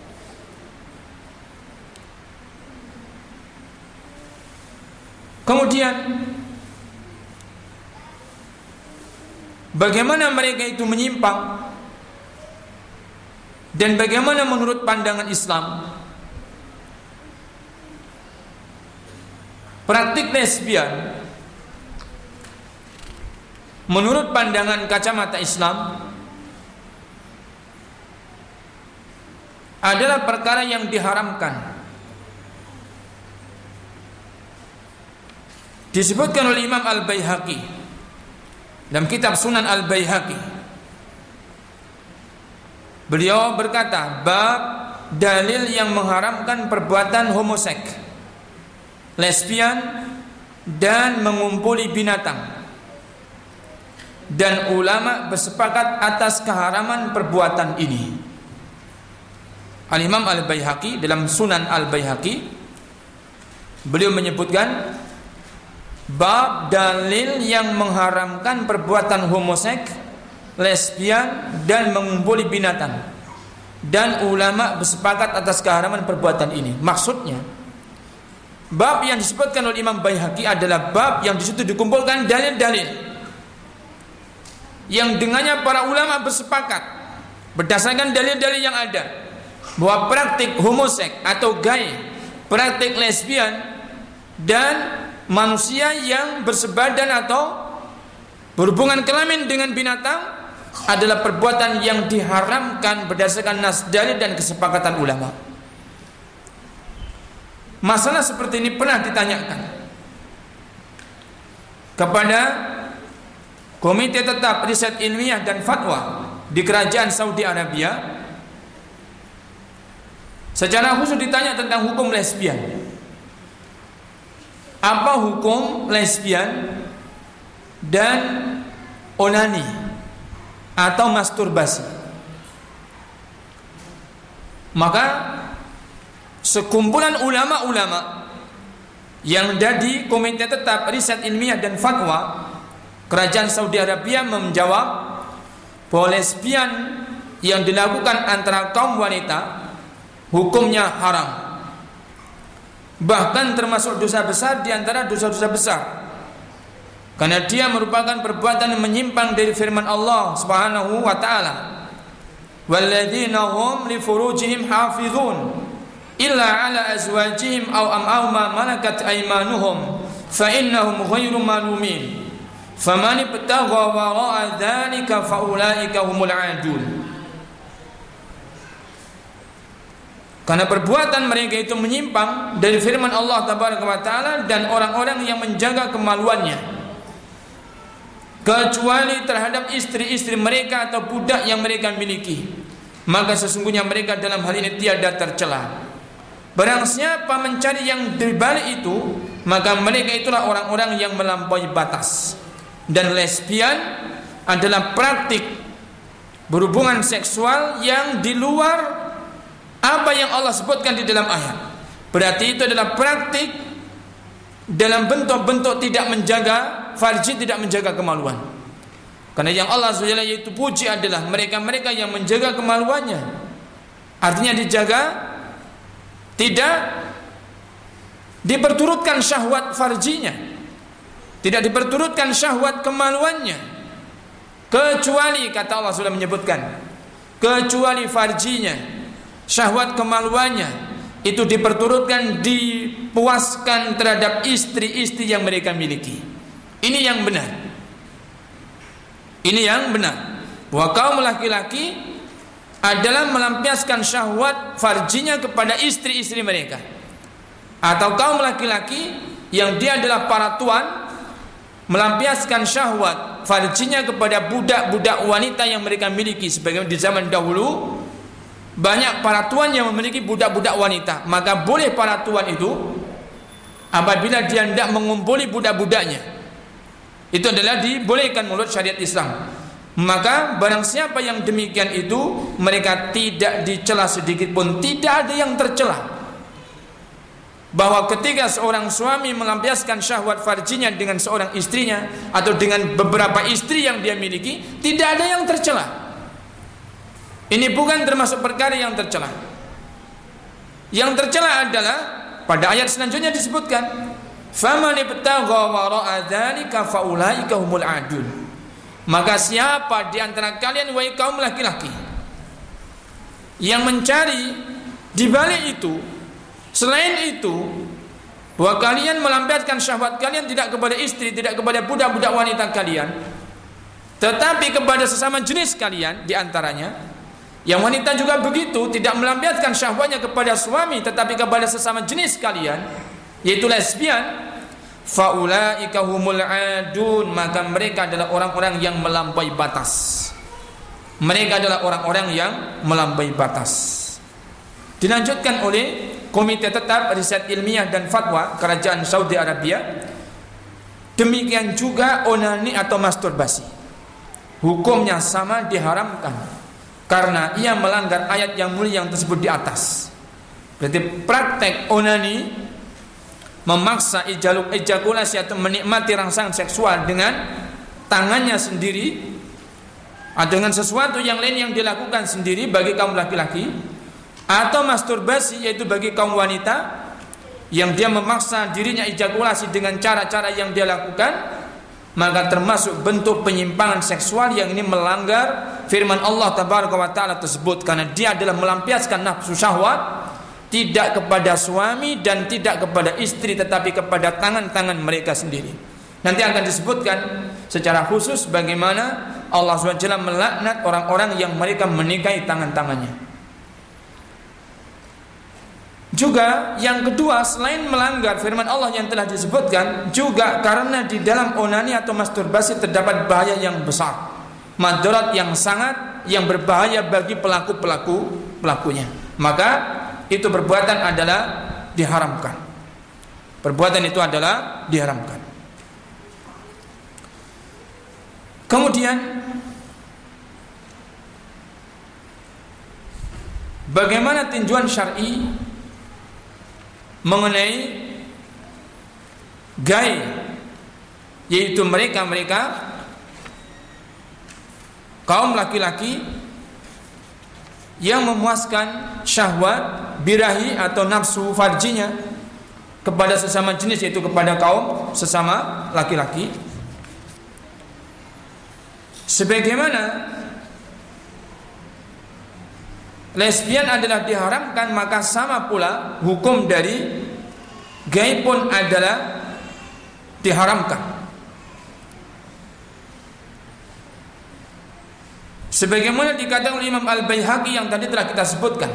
Kemudian bagaimana mereka itu menyimpang dan bagaimana menurut pandangan Islam praktik lesbian menurut pandangan kacamata Islam adalah perkara yang diharamkan. Disebutkan oleh Imam Al-Baihaqi dalam kitab Sunan Al-Baihaqi. Beliau berkata, bab dalil yang mengharamkan perbuatan homoseks, lesbian, dan mengumpuli binatang. Dan ulama bersepakat atas keharaman perbuatan ini. Al-Imam Al-Baihaqi dalam Sunan Al-Baihaqi, beliau menyebutkan bab dalil yang mengharamkan perbuatan homoseks, lesbian dan mengumpuli binatang, dan ulama bersepakat atas keharaman perbuatan ini. Maksudnya, bab yang disebutkan oleh Imam Baihaqi adalah bab yang di situ dikumpulkan dalil-dalil yang dengannya para ulama bersepakat berdasarkan dalil-dalil yang ada bahwa praktik homoseks atau gay, praktik lesbian dan manusia yang bersebadan atau berhubungan kelamin dengan binatang adalah perbuatan yang diharamkan berdasarkan nas dalil dan kesepakatan ulama. Masalah seperti ini pernah ditanyakan kepada Komite Tetap Riset Ilmiah dan Fatwa di Kerajaan Saudi Arabia. Secara khusus ditanya tentang hukum lesbian. Apa hukum lesbian dan onani atau masturbasi? Maka sekumpulan ulama-ulama yang ada di Komite Tetap Riset Ilmiah dan Fatwa Kerajaan Saudi Arabia menjawab bahwa lesbian yang dilakukan antara kaum wanita hukumnya haram, bahkan termasuk dosa besar di antara dosa-dosa besar, karena dia merupakan perbuatan yang menyimpang dari firman Allah Subhanahu wa taala, walladzina hum li furujihim hafizun illa ala azwajihim aw ma malakat aymanuhum fa innahum ghairu malumin faman ibtagha wara'a dzalika fa ulaika humul 'adun. Karena perbuatan mereka itu menyimpang dari firman Allah Tabaraka wa Ta'ala, dan orang-orang yang menjaga kemaluannya kecuali terhadap istri-istri mereka atau budak yang mereka miliki, maka sesungguhnya mereka dalam hal ini tiada tercela. Barang siapa mencari yang dibalik itu, maka mereka itulah orang-orang yang melampaui batas. Dan lesbian adalah praktik berhubungan seksual yang di luar apa yang Allah sebutkan di dalam ayat. Berarti itu adalah praktik dalam bentuk-bentuk tidak menjaga farji, tidak menjaga kemaluan. Karena yang Allah SWT yaitu puji adalah mereka-mereka yang menjaga kemaluannya. Artinya dijaga, tidak diperturutkan syahwat farjinya, tidak diperturutkan syahwat kemaluannya, kecuali, kata Allah sudah menyebutkan, kecuali farjinya, syahwat kemaluannya itu diperturutkan, dipuaskan terhadap istri-istri yang mereka miliki. Ini yang benar. Ini yang benar. Bahwa kaum laki-laki adalah melampiaskan syahwat farjinya kepada istri-istri mereka. Atau kaum laki-laki yang dia adalah para tuan melampiaskan syahwat farjinya kepada budak-budak wanita yang mereka miliki. Sebagaimana di zaman dahulu banyak para tuan yang memiliki budak-budak wanita, maka boleh para tuan itu apabila dia tidak mengumpuli budak-budaknya, itu adalah dibolehkan menurut syariat Islam. Maka barang siapa yang demikian itu, mereka tidak dicela sedikit pun, tidak ada yang tercela. Bahwa ketika seorang suami melampiaskan syahwat farjinya dengan seorang istrinya atau dengan beberapa istri yang dia miliki, tidak ada yang tercela. Ini bukan termasuk perkara yang tercela. Yang tercela adalah pada ayat selanjutnya disebutkan, faman ibtagha wara'a dzalika faulaika humul 'adun. Maka siapa di antara kalian wahai kaum laki-laki yang mencari di balik itu, selain itu, bahwa kalian melampiaskan syahwat kalian tidak kepada istri, tidak kepada budak-budak wanita kalian, tetapi kepada sesama jenis kalian di antaranya. Yang wanita juga begitu, tidak melampiaskan syahwatnya kepada suami tetapi kepada sesama jenis kalian, yaitu lesbian. Faulaika humul 'adun, maka mereka adalah orang-orang yang melampaui batas. Mereka adalah orang-orang yang melampaui batas. Dilanjutkan oleh Komite Tetap Riset Ilmiah dan Fatwa Kerajaan Saudi Arabia, demikian juga onani atau masturbasi, hukumnya sama, diharamkan karena ia melanggar ayat yang mulia yang tersebut di atas. Berarti praktek onani, memaksa ejakulasi atau menikmati rangsangan seksual dengan tangannya sendiri atau dengan sesuatu yang lain yang dilakukan sendiri bagi kaum laki-laki, atau masturbasi yaitu bagi kaum wanita yang dia memaksa dirinya ejakulasi dengan cara-cara yang dia lakukan, maka termasuk bentuk penyimpangan seksual yang ini melanggar firman Allah Tabaraka wa Ta'ala tersebut, karena dia adalah melampiaskan nafsu syahwat tidak kepada suami dan tidak kepada istri, tetapi kepada tangan-tangan mereka sendiri. Nanti akan disebutkan secara khusus bagaimana Allah SWT melaknat orang-orang yang mereka menikahi tangan-tangannya. Juga yang kedua, selain melanggar firman Allah yang telah disebutkan, juga karena di dalam onani atau masturbasi terdapat bahaya yang besar, madarat yang sangat yang berbahaya bagi pelakunya. Maka itu perbuatan adalah diharamkan. Perbuatan itu adalah diharamkan. Kemudian bagaimana tinjauan syar'i mengenai gay, yaitu mereka kaum laki-laki yang memuaskan syahwat birahi atau nafsu farjinya kepada sesama jenis, yaitu kepada kaum sesama laki-laki. Sebagaimana lesbian adalah diharamkan, maka sama pula hukum dari gay pun adalah diharamkan. Sebagaimana dikatakan oleh Imam Al-Baihaqi yang tadi telah kita sebutkan,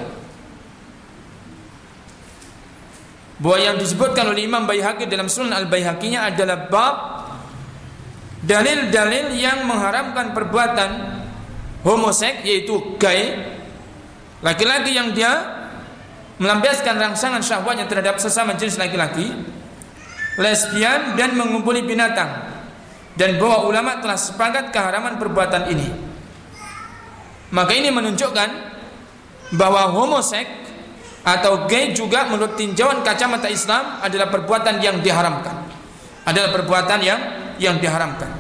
bahwa yang disebutkan oleh Imam Baihaqi dalam Sunan Al-Baihaqi-nya adalah bab dalil-dalil yang mengharamkan perbuatan homoseks, yaitu gay, laki-laki yang dia melampiaskan rangsangan syahwatnya terhadap sesama jenis laki-laki, lesbian, dan mengumpuli binatang, dan bahwa ulama telah sepakat keharaman perbuatan ini. Maka ini menunjukkan bahwa homoseks atau gay juga menurut tinjauan kacamata Islam adalah perbuatan yang diharamkan. Adalah perbuatan yang diharamkan.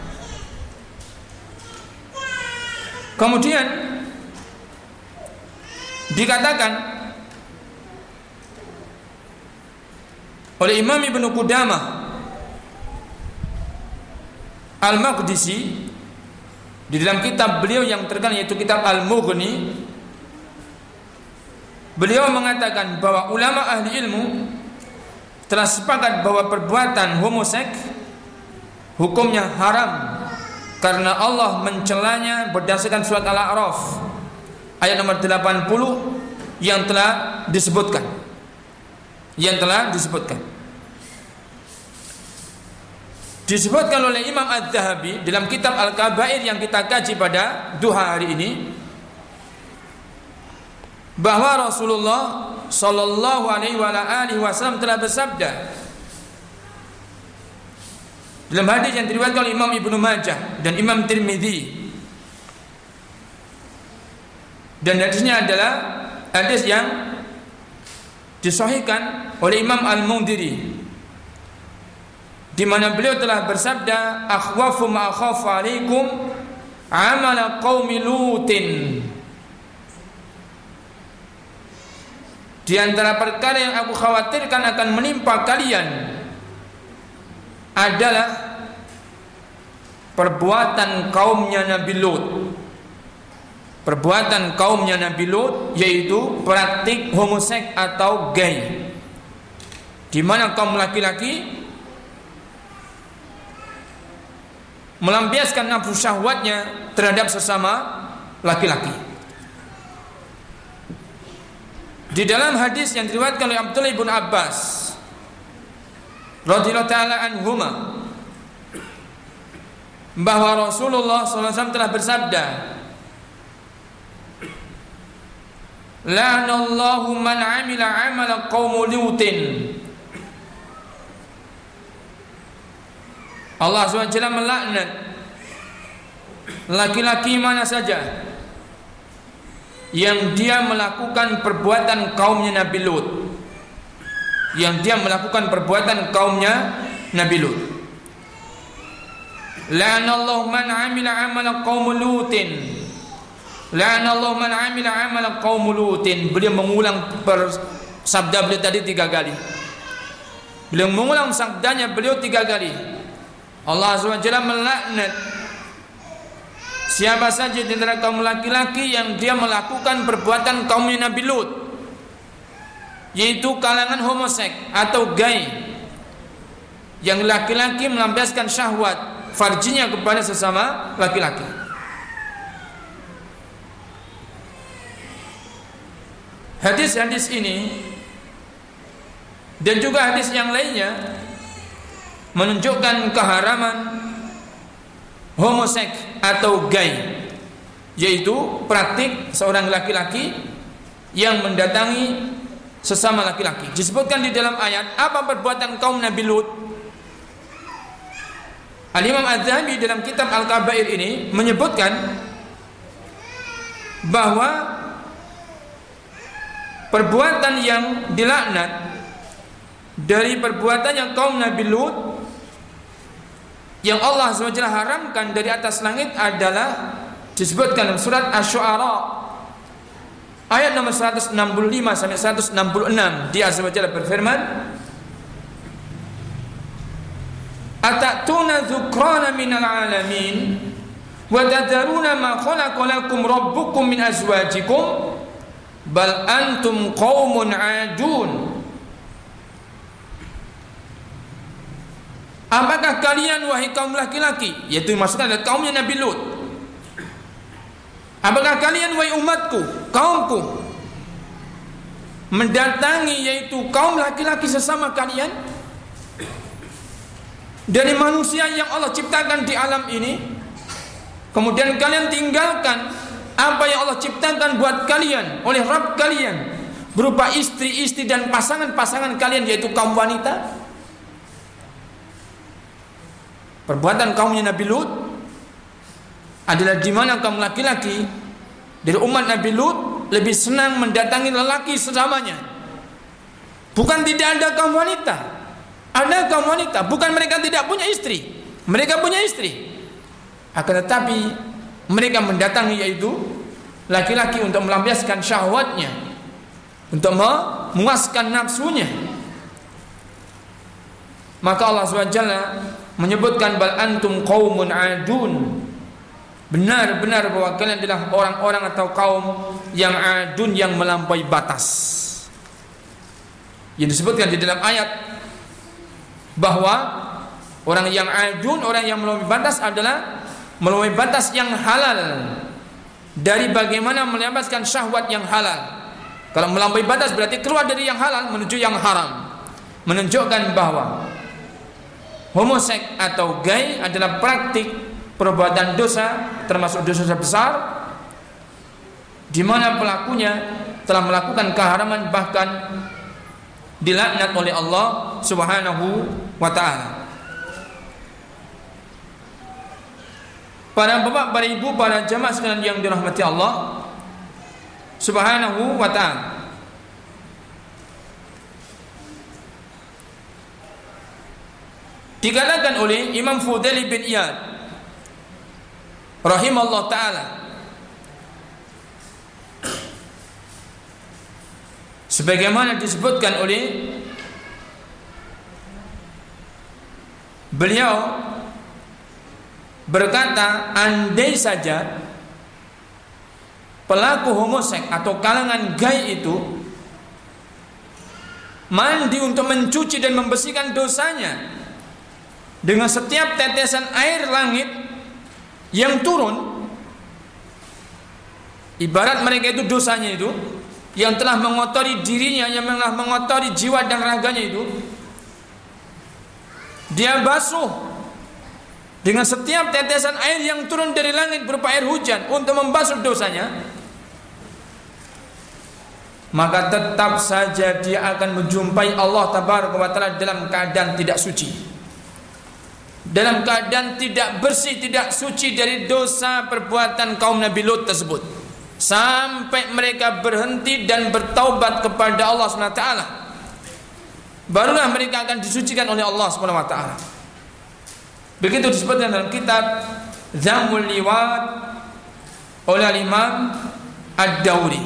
Kemudian dikatakan oleh Imam Ibnu Qudamah Al-Maqdisi di dalam kitab beliau yang terkenal, yaitu kitab Al-Mughni, beliau mengatakan bahwa ulama ahli ilmu telah sepakat bahwa perbuatan homoseks hukumnya haram karena Allah mencelanya berdasarkan surat Al-A'raf ayat nomor 80 yang telah disebutkan. Disebutkan oleh Imam Az-Zahabi dalam kitab Al-Kabair yang kita kaji pada duha hari ini, bahwa Rasulullah sallallahu alaihi wasallam telah bersabda dalam hadis yang diriwayatkan oleh Imam Ibnu Majah dan Imam Tirmidzi, dan hadisnya adalah hadis yang disahihkan oleh Imam Al-Mundhiri, di mana beliau telah bersabda, akhwafu ma akhafu alaikum amala qaumi lutin. Di antara perkara yang aku khawatirkan akan menimpa kalian adalah perbuatan kaumnya Nabi Lut. Perbuatan kaumnya Nabi Lut, yaitu praktik homoseks atau gay, di mana kaum laki-laki melampiaskan nafsu syahwatnya terhadap sesama laki-laki. Di dalam hadis yang diriwayatkan oleh Abdullah bin Abbas radhiyallahu taala anhuma, bahwa Rasulullah SAW telah bersabda, la'anallahu man 'amila 'amala qaum Lutin. Allah SWT melaknat laki-laki mana saja yang dia melakukan perbuatan kaumnya Nabi Lut. Yang dia melakukan perbuatan kaumnya Nabi Lut. La'anallahu man 'amila 'amala qaum Lutin. La'anallahu man 'amila 'amala qaum Lutin. Beliau mengulang sabda beliau tadi 3 kali. Beliau mengulang sabdanya beliau 3 kali. Allah SWT melaknat siapa saja di antara kaum laki-laki yang dia melakukan perbuatan kaumnya Nabi Lut, yaitu kalangan homoseks atau gay, yang laki-laki melampiaskan syahwat farjinya kepada sesama laki-laki. Hadis-hadis ini dan juga hadis yang lainnya menunjukkan keharaman homoseks atau gay, yaitu praktik seorang laki-laki yang mendatangi sesama laki-laki. Disebutkan di dalam ayat apa perbuatan kaum Nabi Lut. Al-Imam Az-Zahabi dalam kitab Al-Kabair ini menyebutkan bahwa perbuatan yang dilaknat dari perbuatan yang kaum Nabi Lut yang Allah SWT haramkan dari atas langit adalah disebutkan dalam surat Asy-Syu'ara ayat nomor 165 sampai 166. Dia SWT berfirman, "Atatuna dzukrana minal alamin wa tadharuna ma khalaqa lakum rabbukum min azwajikum bal antum qaumun 'adun." Apakah kalian wahai kaum laki-laki, yaitu maksudnya adalah kaumnya Nabi Lut, apakah kalian wahai umatku, kaumku, mendatangi yaitu kaum laki-laki sesama kalian dari manusia yang Allah ciptakan di alam ini, kemudian kalian tinggalkan apa yang Allah ciptakan buat kalian oleh Rabb kalian berupa istri-istri dan pasangan-pasangan kalian, yaitu kaum wanita. Perbuatan kaumnya Nabi Lut adalah di mana kaum laki-laki dari umat Nabi Lut lebih senang mendatangi lelaki sesamanya. Bukan tidak ada kaum wanita, ada kaum wanita. Bukan mereka tidak punya istri, mereka punya istri. Akan tetapi mereka mendatangi yaitu laki-laki untuk melampiaskan syahwatnya, untuk memuaskan nafsunya. Maka Allah SWT menyebutkan bal antum qaumun adun. Benar-benar bahwa kalian adalah orang-orang atau kaum yang adun, yang melampaui batas. Yang disebutkan di dalam ayat bahwa orang yang adun, orang yang melampaui batas adalah melampaui batas yang halal, dari bagaimana melampiaskan syahwat yang halal. Kalau melampaui batas berarti keluar dari yang halal menuju yang haram, menunjukkan bahwa homoseks atau gay adalah praktik perbuatan dosa, termasuk dosa besar, di mana pelakunya telah melakukan keharaman, bahkan dilaknat oleh Allah Subhanahu wa taala. Para bapak, para ibu, para jamaah sekalian yang dirahmati Allah Subhanahu wa taala, dikatakan oleh Imam Fudail bin Iyad rahimahullah ta'ala, sebagaimana disebutkan oleh beliau, berkata, andai saja pelaku homoseks atau kalangan gay itu mandi untuk mencuci dan membersihkan dosanya dengan setiap tetesan air langit yang turun, ibarat mereka itu dosanya itu yang telah mengotori dirinya, yang telah mengotori jiwa dan raganya itu, dia basuh dengan setiap tetesan air yang turun dari langit berupa air hujan untuk membasuh dosanya, maka tetap saja dia akan menjumpai Allah Tabaraka wa Ta'ala dalam keadaan tidak suci, dalam keadaan tidak bersih, tidak suci dari dosa perbuatan kaum Nabi Lut tersebut. sampai mereka berhenti dan bertaubat kepada Allah SWT, barulah mereka akan disucikan oleh Allah SWT. Begitu disebutkan dalam kitab Zammul Liwat oleh Imam Ad-Dawri.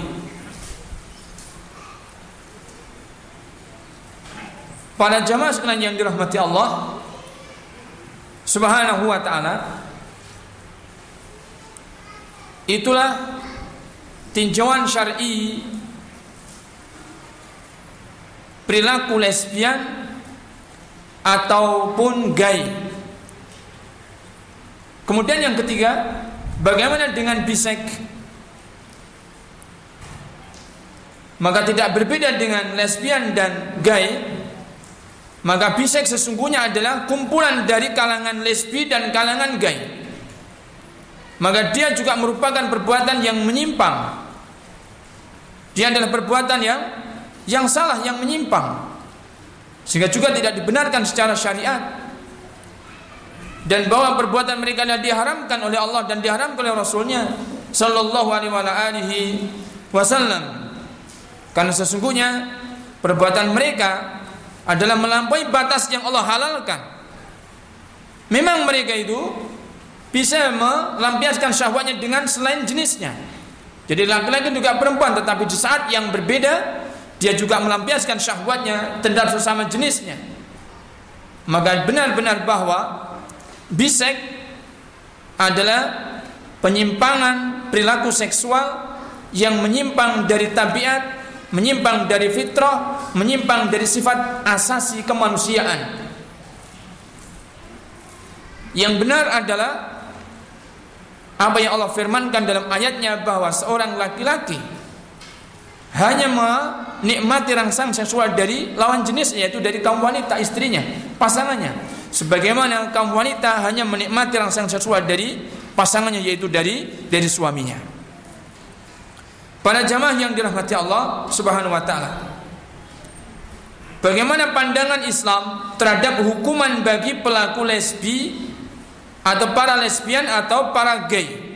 Para jamaah sekalian yang dirahmati Allah Subhanahu wa ta'ala, itulah tinjauan syar'i perilaku lesbian ataupun gay. Kemudian yang ketiga, bagaimana dengan bisek? Maka tidak berbeda dengan lesbian dan gay. Maka bisek sesungguhnya adalah kumpulan dari kalangan lesbi dan kalangan gay. Maka dia juga merupakan perbuatan yang menyimpang. Dia adalah perbuatan yang salah, yang menyimpang, sehingga juga tidak dibenarkan secara syariat. Dan bahwa perbuatan mereka adalah diharamkan oleh Allah dan diharamkan oleh Rasulnya Sallallahu alaihi wasallam. Karena sesungguhnya perbuatan mereka adalah melampaui batas yang Allah halalkan. Memang mereka itu bisa melampiaskan syahwatnya dengan selain jenisnya. Jadi laki-laki juga perempuan, tetapi di saat yang berbeda dia juga melampiaskan syahwatnya terhadap sesama jenisnya. Maka benar-benar bahwa bisek adalah penyimpangan perilaku seksual yang menyimpang dari tabiat, menyimpang dari fitrah, menyimpang dari sifat asasi kemanusiaan. Yang benar adalah apa yang Allah firmankan dalam ayatnya, bahwa seorang laki-laki hanya menikmati rangsang seksual dari lawan jenisnya, yaitu dari kaum wanita, istrinya, pasangannya, sebagaimana kaum wanita hanya menikmati rangsang seksual dari pasangannya, yaitu dari suaminya. Para jamaah yang dirahmati Allah Subhanahu wa ta'ala, bagaimana pandangan Islam terhadap hukuman bagi pelaku lesbi atau para lesbian atau para gay,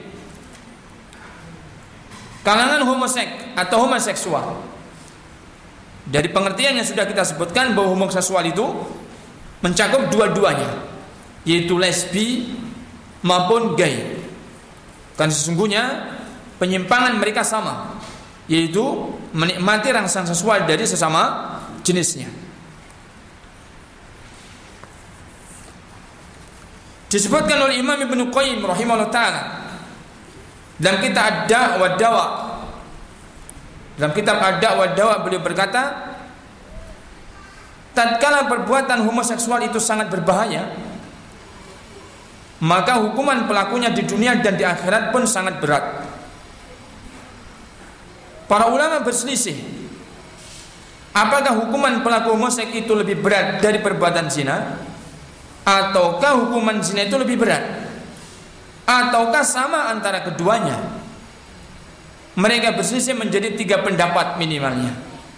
kalangan homoseks atau homoseksual? Dari pengertian yang sudah kita sebutkan bahwa homoseksual itu mencakup dua-duanya, yaitu lesbi maupun gay. Kan sesungguhnya penyimpangan mereka sama, yaitu menikmati rangsang seksual dari sesama jenisnya. Disebutkan oleh Imam Ibnu Qayyim rahimahullah ta'ala dalam kitab Ad-Da' wa Dawa. Dalam kitab Ad-Da' wa Dawa beliau berkata, tatkala perbuatan homoseksual itu sangat berbahaya, maka hukuman pelakunya di dunia dan di akhirat pun sangat berat. Para ulama berselisih, apakah hukuman pelaku homoseks itu lebih berat dari perbuatan zina, ataukah hukuman zina itu lebih berat, ataukah sama antara keduanya? Mereka berselisih menjadi 3 pendapat minimalnya.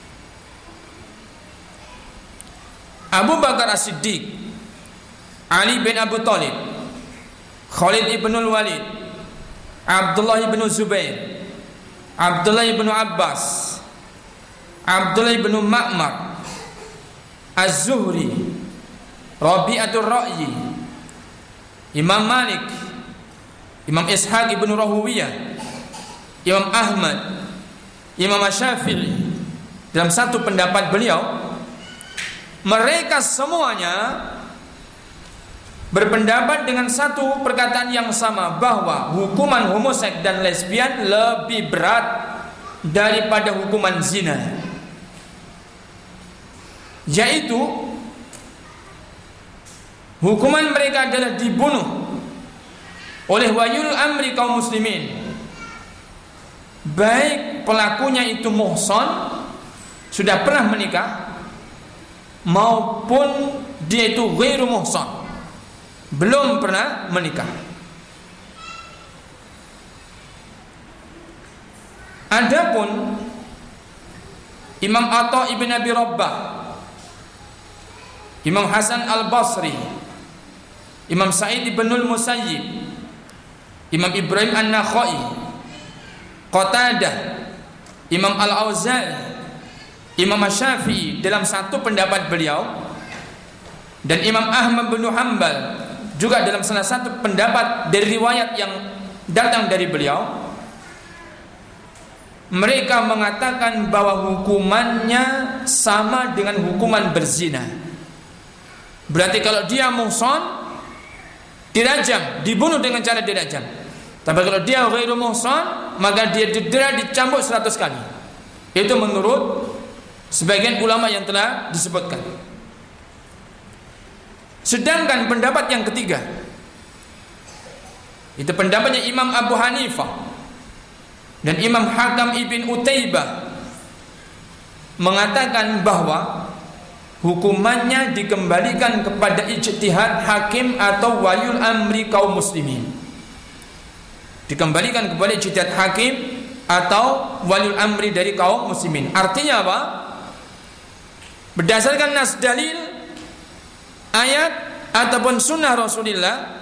Abu Bakar As-Siddiq, Ali bin Abu Thalib, Khalid ibn Walid, Abdullah ibn Zubair, Abdullah ibn Abbas, Abdullah ibn Ma'mar, Az-Zuhri, Rabi'atul Ra'yi, Imam Malik, Imam Ishaq ibn Rahuwiyah, Imam Ahmad, Imam Syafi'i, dalam satu pendapat beliau, mereka semuanya berpendapat dengan satu perkataan yang sama, bahwa hukuman homoseks dan lesbian lebih berat daripada hukuman zina, yaitu hukuman mereka adalah dibunuh oleh waliul amri kaum muslimin, baik pelakunya itu muhsan, sudah pernah menikah, maupun dia itu ghairu muhsan, belum pernah menikah. Adapun Imam Atha ibn Abi Rabbah, Imam Hasan al-Basri, Imam Sa'id ibn al-Musayyib, Imam Ibrahim an-Nakhai, Qatadah, Imam Al-Auza'i, Imam Syafi'i dalam satu pendapat beliau, dan Imam Ahmad bin Hanbal juga dalam salah satu pendapat dari riwayat yang datang dari beliau. Mereka mengatakan bahwa hukumannya sama dengan hukuman berzina. Berarti kalau dia muhsan, dirajam, dibunuh dengan cara dirajam. Tapi kalau dia ghairu muhsan, maka dia didera, dicambuk 100 kali. Itu menurut sebagian ulama yang telah disebutkan. Sedangkan pendapat yang ketiga, itu pendapatnya Imam Abu Hanifah dan Imam Hakam Ibn Utaibah, mengatakan bahwa hukumannya dikembalikan kepada ijtihad hakim atau waliul amri kaum muslimin. Dikembalikan kepada ijtihad hakim atau waliul amri dari kaum muslimin. Artinya apa? Berdasarkan nas dalil, ayat ataupun sunnah Rasulullah,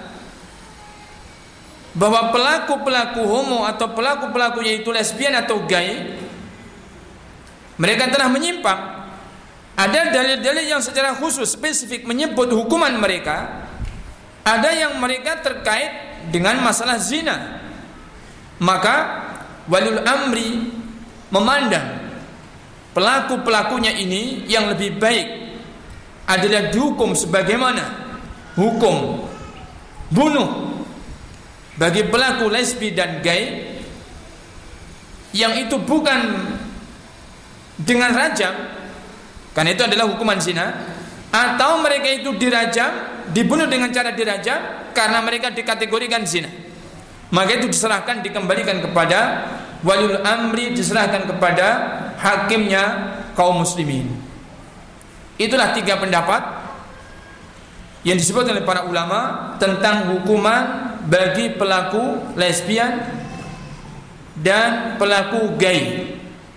bahwa pelaku-pelaku homo atau pelaku-pelaku yaitu lesbian atau gay, mereka telah menyimpang. Ada dalil-dalil yang secara khusus spesifik menyebut hukuman mereka. Ada yang mereka terkait dengan masalah zina. Maka waliul amri memandang pelaku-pelakunya ini yang lebih baik adalah dihukum sebagaimana hukum bunuh bagi pelaku lesbi dan gay, yang itu bukan dengan rajam, karena itu adalah hukuman zina, atau mereka itu dirajam, dibunuh dengan cara dirajam karena mereka dikategorikan zina. Maka itu diserahkan, dikembalikan kepada waliul amri, diserahkan kepada hakimnya kaum muslimin. Itulah 3 pendapat yang disebut oleh para ulama tentang hukuman bagi pelaku lesbian dan pelaku gay.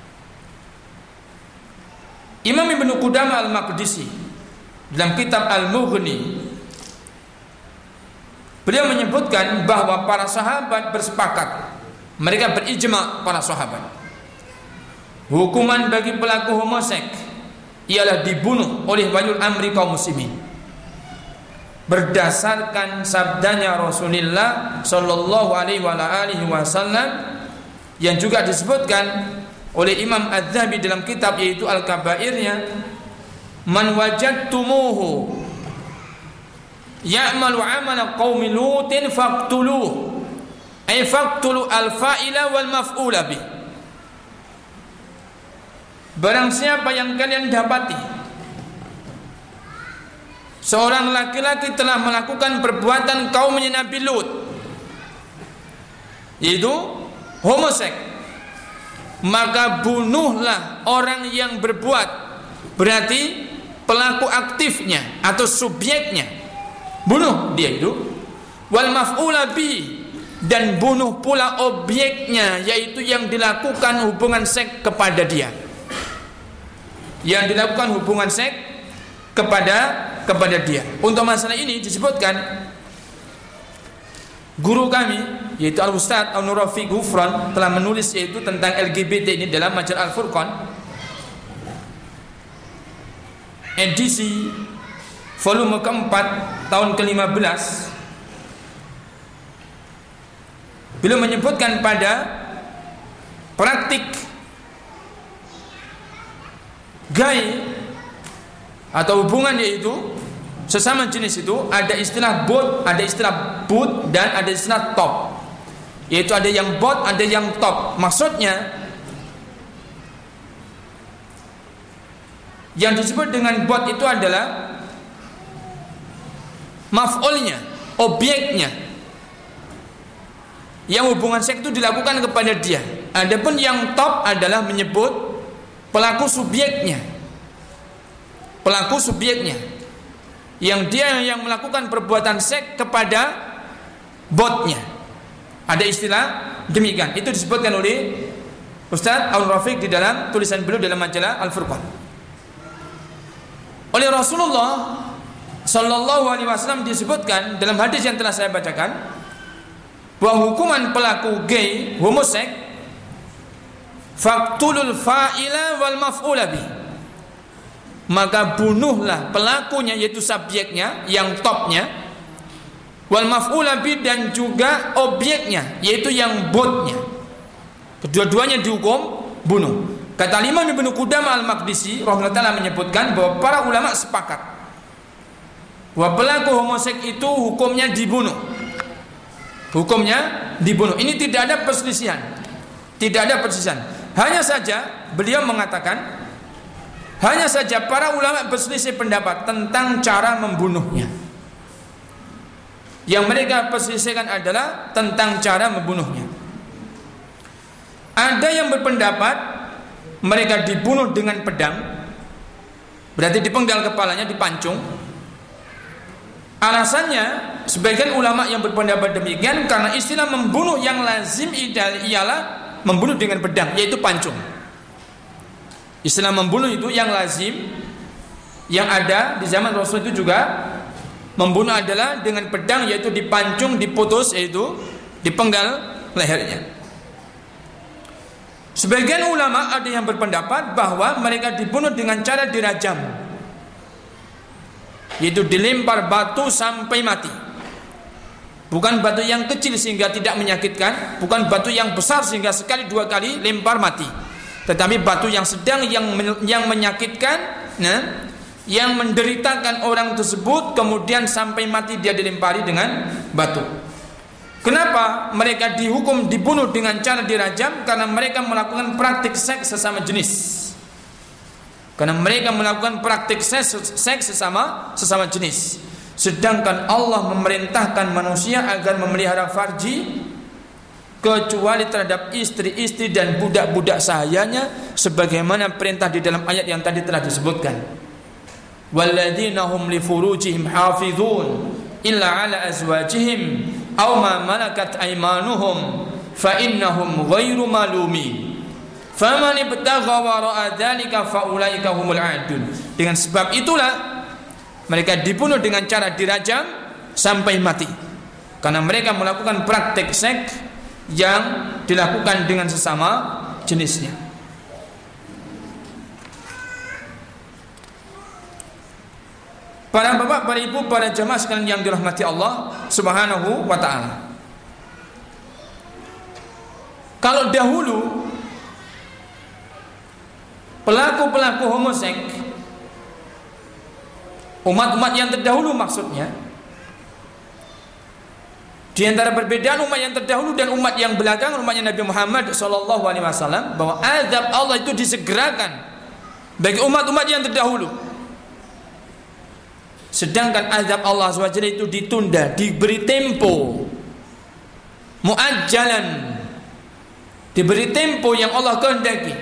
Imam Ibnu Qudamah Al-Maqdisi dalam kitab Al-Mughni, beliau menyebutkan bahwa para sahabat bersepakat, mereka berijma para sahabat, hukuman bagi pelaku homoseks ialah dibunuh oleh waliul amri kaum muslimin, berdasarkan sabdanya Rasulullah sallallahu alaihi wasallam yang juga disebutkan oleh Imam Az-Zahabi dalam kitab yaitu Al-Kabairnya, man wajadtumuhu ya'malu 'amala qaumi lutin faqtuluhu, ay faqtulu al-fa'ila wal maf'ula bih. Barang siapa yang kalian dapati seorang laki-laki telah melakukan perbuatan kaumnya Nabi Lut, yaitu homoseks, maka bunuhlah orang yang berbuat, berarti pelaku aktifnya atau subjeknya, bunuh dia itu. Wal maf'ula bi, dan bunuh pula objeknya, yaitu yang dilakukan hubungan seks kepada dia, yang dilakukan hubungan seks kepada dia. Untuk masalah ini disebutkan guru kami yaitu Al-Ustaz Al-Nurafi Gufron telah menulis yaitu tentang LGBT ini dalam majalah Al-Furqan edisi volume keempat tahun ke-15. Beliau menyebutkan pada praktik gay atau hubungan yaitu sesama jenis itu ada istilah bot, ada istilah but, dan ada istilah top. Yaitu ada yang bot, ada yang top. Maksudnya yang disebut dengan bot itu adalah maf'ulnya, objeknya, yang hubungan seks itu dilakukan kepada dia. Adapun yang top adalah menyebut pelaku subjeknya, yang dia yang melakukan perbuatan seks kepada botnya. Ada istilah demikian. Itu disebutkan oleh Ustaz Al-Rafiq di dalam tulisan beliau dalam majalah Al-Furqan. Oleh Rasulullah sallallahu alaihi wasallam disebutkan dalam hadis yang telah saya bacakan bahwa hukuman pelaku gay, homoseks faqtulul fa'ila wal maf'ula bih. Maka bunuhlah pelakunya, yaitu subjeknya yang topnya, wal maf'ula bih, dan juga objeknya, yaitu yang botnya. Kedua-duanya dihukum bunuh. Kata Imam Ibnu Qudamah Al-Maqdisi rahimahullah taala menyebutkan bahwa para ulama sepakat bahwa pelaku homoseks itu hukumnya dibunuh. Hukumnya dibunuh. Ini tidak ada perselisihan. Tidak ada perselisihan. Hanya saja beliau mengatakan, hanya saja para ulama berselisih pendapat tentang cara membunuhnya. Yang mereka perselisihkan adalah tentang cara membunuhnya. Ada yang berpendapat mereka dibunuh dengan pedang, berarti dipenggal kepalanya, dipancung. Alasannya sebagian ulama yang berpendapat demikian karena istilah membunuh yang lazim ialah membunuh dengan pedang, yaitu pancung. Istilah membunuh itu yang lazim, yang ada di zaman Rasul itu juga membunuh adalah dengan pedang, yaitu dipancung, diputus, yaitu dipenggal lehernya. Sebagian ulama ada yang berpendapat bahwa mereka dibunuh dengan cara dirajam, yaitu dilempar batu sampai mati. Bukan batu yang kecil sehingga tidak menyakitkan, bukan batu yang besar sehingga sekali dua kali lempar mati, tetapi batu yang sedang, yang menyakitkan, yang menderitakan orang tersebut, kemudian sampai mati dia dilempari dengan batu. Kenapa mereka dihukum dibunuh dengan cara dirajam? Karena mereka melakukan praktik seks sesama jenis. Karena mereka melakukan praktik seks sesama jenis. Sedangkan Allah memerintahkan manusia agar memelihara farji kecuali terhadap istri-istri dan budak-budak sahayanya, sebagaimana perintah di dalam ayat yang tadi telah disebutkan. Walladzina hum li furujihim hafizun illa ala azwajihim aw ma malakat aymanuhum fa innahum ghairu malumin faman ibtagha wara'a dzalika fa ulaika humul adun. Dengan sebab itulah mereka dibunuh dengan cara dirajam sampai mati, karena mereka melakukan praktek seks yang dilakukan dengan sesama jenisnya. Para bapak, para ibu, para jemaah sekalian yang dirahmati Allah Subhanahu wa ta'ala, kalau dahulu pelaku-pelaku homoseks, umat-umat yang terdahulu maksudnya, di antara perbedaan umat yang terdahulu dan umat yang belakangan, umatnya Nabi Muhammad SAW, bahwa azab Allah itu disegerakan bagi umat-umat yang terdahulu, sedangkan azab Allah SWT itu ditunda, diberi tempo muajjalan, diberi tempo yang Allah kehendaki.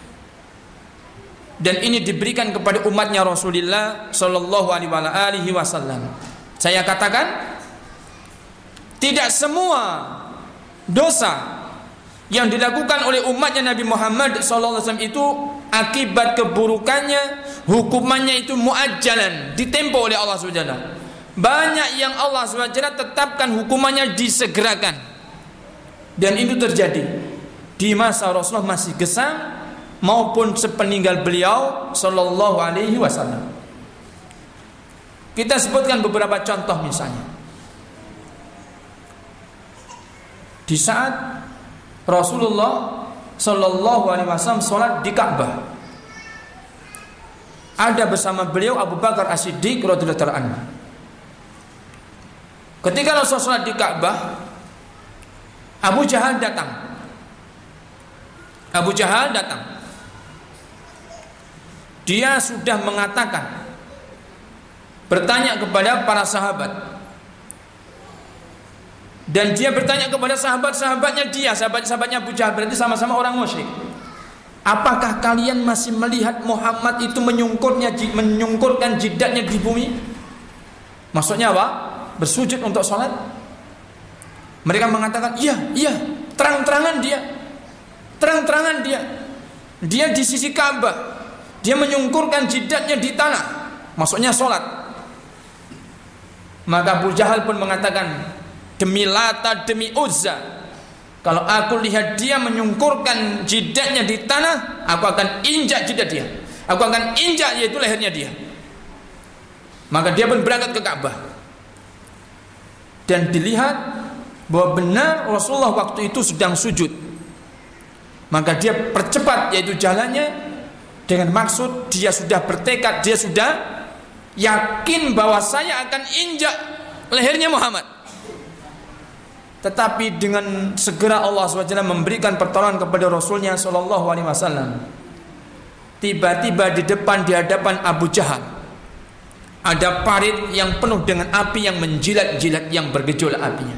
Dan ini diberikan kepada umatnya Rasulullah Sallallahu Alaihi Wasallam. Saya katakan, tidak semua dosa yang dilakukan oleh umatnya Nabi Muhammad Sallallahu Alaihi Wasallam itu akibat keburukannya, hukumannya itu muajjalan, ditempo oleh Allah SWT. Banyak yang Allah SWT tetapkan hukumannya disegerakan, dan itu terjadi di masa Rasulullah masih gesang maupun sepeninggal beliau Sallallahu Alaihi Wasallam. Kita sebutkan beberapa contoh. Misalnya, di saat Rasulullah Sallallahu Alaihi Wasallam sholat di Ka'bah, ada bersama beliau Abu Bakar As-Siddiq radhiyallahu anhu. Ketika Rasulullah sholat di Ka'bah, Abu Jahal datang. Dia sudah mengatakan, bertanya kepada para sahabat, dan dia bertanya kepada sahabat-sahabatnya dia, sahabat-sahabatnya Abu Jahal, berarti sama-sama orang musyrik. Apakah kalian masih melihat Muhammad itu menyungkurkan jidatnya di bumi? Maksudnya apa? Bersujud untuk sholat. Mereka mengatakan, iya, terang-terangan dia. Dia di sisi Ka'bah, dia menyungkurkan jidatnya di tanah, maksudnya sholat. Maka Abu Jahal pun mengatakan, demi Lata, demi Uzza, Kalau aku lihat dia menyungkurkan jidatnya di tanah, aku akan injak jidat dia. Aku akan injak yaitu lehernya dia. Maka dia pun berangkat ke Ka'bah. Dan dilihat bahwa benar Rasulullah waktu itu sedang sujud. Maka dia percepat yaitu jalannya dengan maksud dia sudah bertekad, dia sudah yakin bahwa saya akan injak lehernya Muhammad. Tetapi dengan segera Allah SWT memberikan pertolongan kepada Rasulnya SAW. Tiba-tiba di hadapan Abu Jahal ada parit yang penuh dengan api yang menjilat-jilat, yang bergejolak apinya.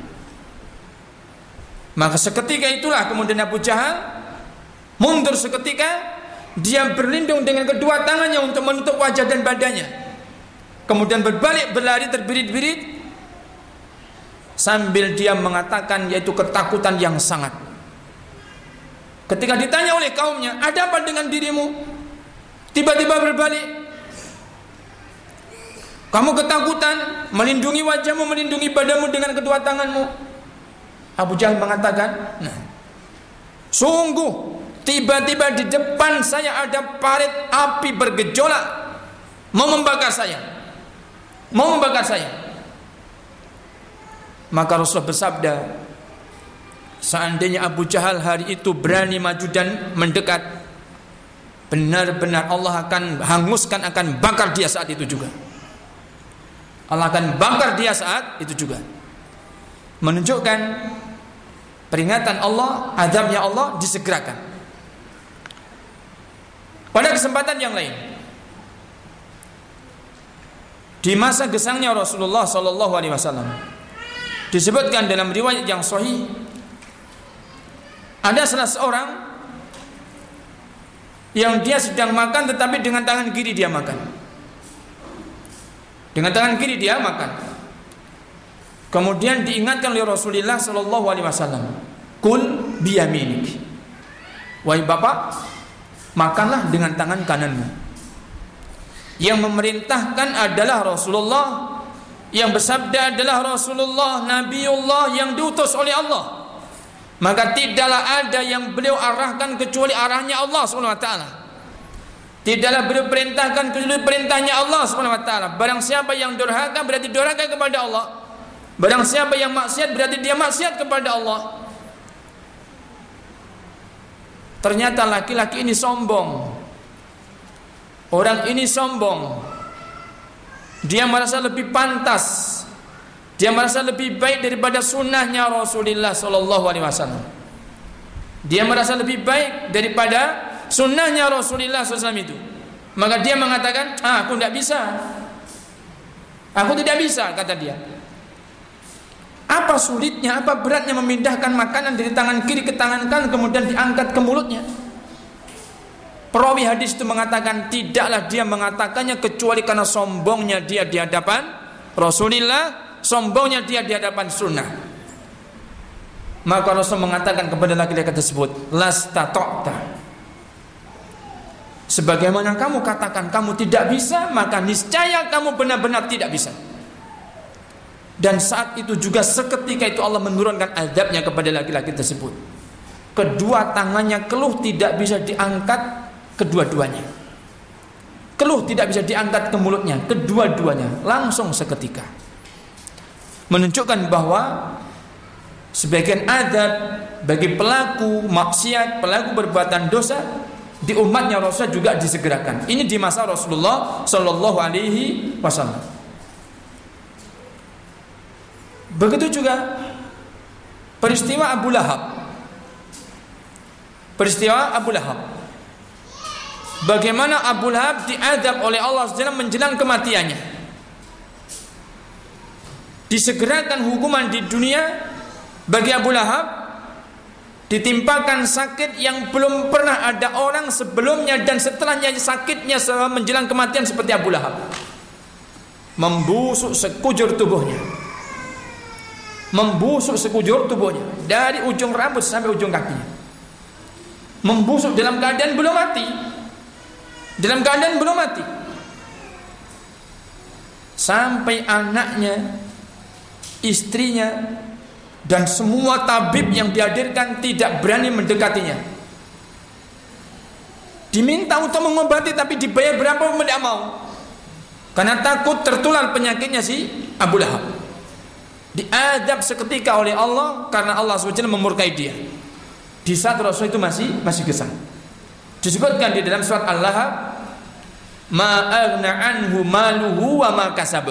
Maka seketika itulah kemudian Abu Jahal mundur seketika. Dia berlindung dengan kedua tangannya untuk menutup wajah dan badannya. Kemudian berbalik berlari terbirit-birit sambil dia mengatakan yaitu ketakutan yang sangat. Ketika ditanya oleh kaumnya, ada apa dengan dirimu? Tiba-tiba berbalik. Kamu ketakutan, melindungi wajahmu, melindungi badanmu dengan kedua tanganmu. Abu Jahal mengatakan, sungguh tiba-tiba di depan saya ada parit api bergejolak, mau membakar saya. Maka Rasulullah bersabda, seandainya Abu Jahal hari itu berani maju dan mendekat, benar-benar Allah akan hanguskan, akan bakar dia saat itu juga. Allah akan bakar dia saat itu juga. Menunjukkan peringatan Allah, azabnya Allah disegerakan. Pada kesempatan yang lain, di masa gesangnya Rasulullah SAW, disebutkan dalam riwayat yang sahih, ada salah seorang yang dia sedang makan tetapi dengan tangan kiri dia makan. Dengan tangan kiri dia makan. Kemudian diingatkan oleh Rasulullah SAW, kul biyaminik, wahai bapak, makanlah dengan tangan kananmu. Yang memerintahkan adalah Rasulullah, yang bersabda adalah Rasulullah, Nabiullah yang diutus oleh Allah. Maka tidaklah ada yang beliau arahkan kecuali arahnya Allah SWT. Tidaklah beliau perintahkan kecuali perintahnya Allah SWT. Barang siapa yang durhaka berarti durhaka kepada Allah. Barang siapa yang maksiat berarti dia maksiat kepada Allah. Ternyata laki-laki ini sombong. Orang ini sombong. Dia merasa lebih pantas, dia merasa lebih baik daripada sunnahnya Rasulullah SAW. Dia merasa lebih baik daripada sunnahnya Rasulullah SAW itu. Maka dia mengatakan, aku tidak bisa, aku tidak bisa, kata dia. Apa sulitnya, apa beratnya memindahkan makanan dari tangan kiri ke tangan kanan kemudian diangkat ke mulutnya? Perawi hadis itu mengatakan, tidaklah dia mengatakannya kecuali karena sombongnya dia di hadapan Rasulullah, sombongnya dia di hadapan sunnah. Maka Rasul mengatakan kepada laki-laki tersebut, lasta ta'ta, sebagaimana kamu katakan kamu tidak bisa, maka niscaya kamu benar-benar tidak bisa. Dan saat itu juga seketika itu Allah menurunkan azabnya kepada laki-laki tersebut. Kedua tangannya keluh tidak bisa diangkat kedua-duanya. Keluh tidak bisa diangkat ke mulutnya, kedua-duanya langsung seketika. Menunjukkan bahwa sebagian azab bagi pelaku maksiat, pelaku perbuatan dosa di umatnya Rasul juga disegerakan. Ini di masa Rasulullah Sallallahu Alaihi Wasallam. Begitu juga peristiwa Abu Lahab. Peristiwa Abu Lahab. Bagaimana Abu Lahab diazab oleh Allah SWT menjelang kematiannya. Disegerakan hukuman di dunia bagi Abu Lahab, ditimpakan sakit yang belum pernah ada orang sebelumnya dan setelahnya sakitnya menjelang kematian seperti Abu Lahab. Membusuk sekujur tubuhnya. Membusuk sekujur tubuhnya, dari ujung rambut sampai ujung kakinya. Membusuk dalam keadaan belum mati. Dalam keadaan belum mati. Sampai anaknya, istrinya, Dan semua tabib yang dihadirkan tidak berani mendekatinya. Diminta untuk mengobati tapi dibayar berapa pun tidak mau. Karena takut tertular penyakitnya si Abu Lahab. Diadab seketika oleh Allah karena Allah SWT memurkai dia. Di saat Rasul itu masih gesang. Disebutkan di dalam surat Al-Lahab, ma aghna anhu maluhu wa ma kasab.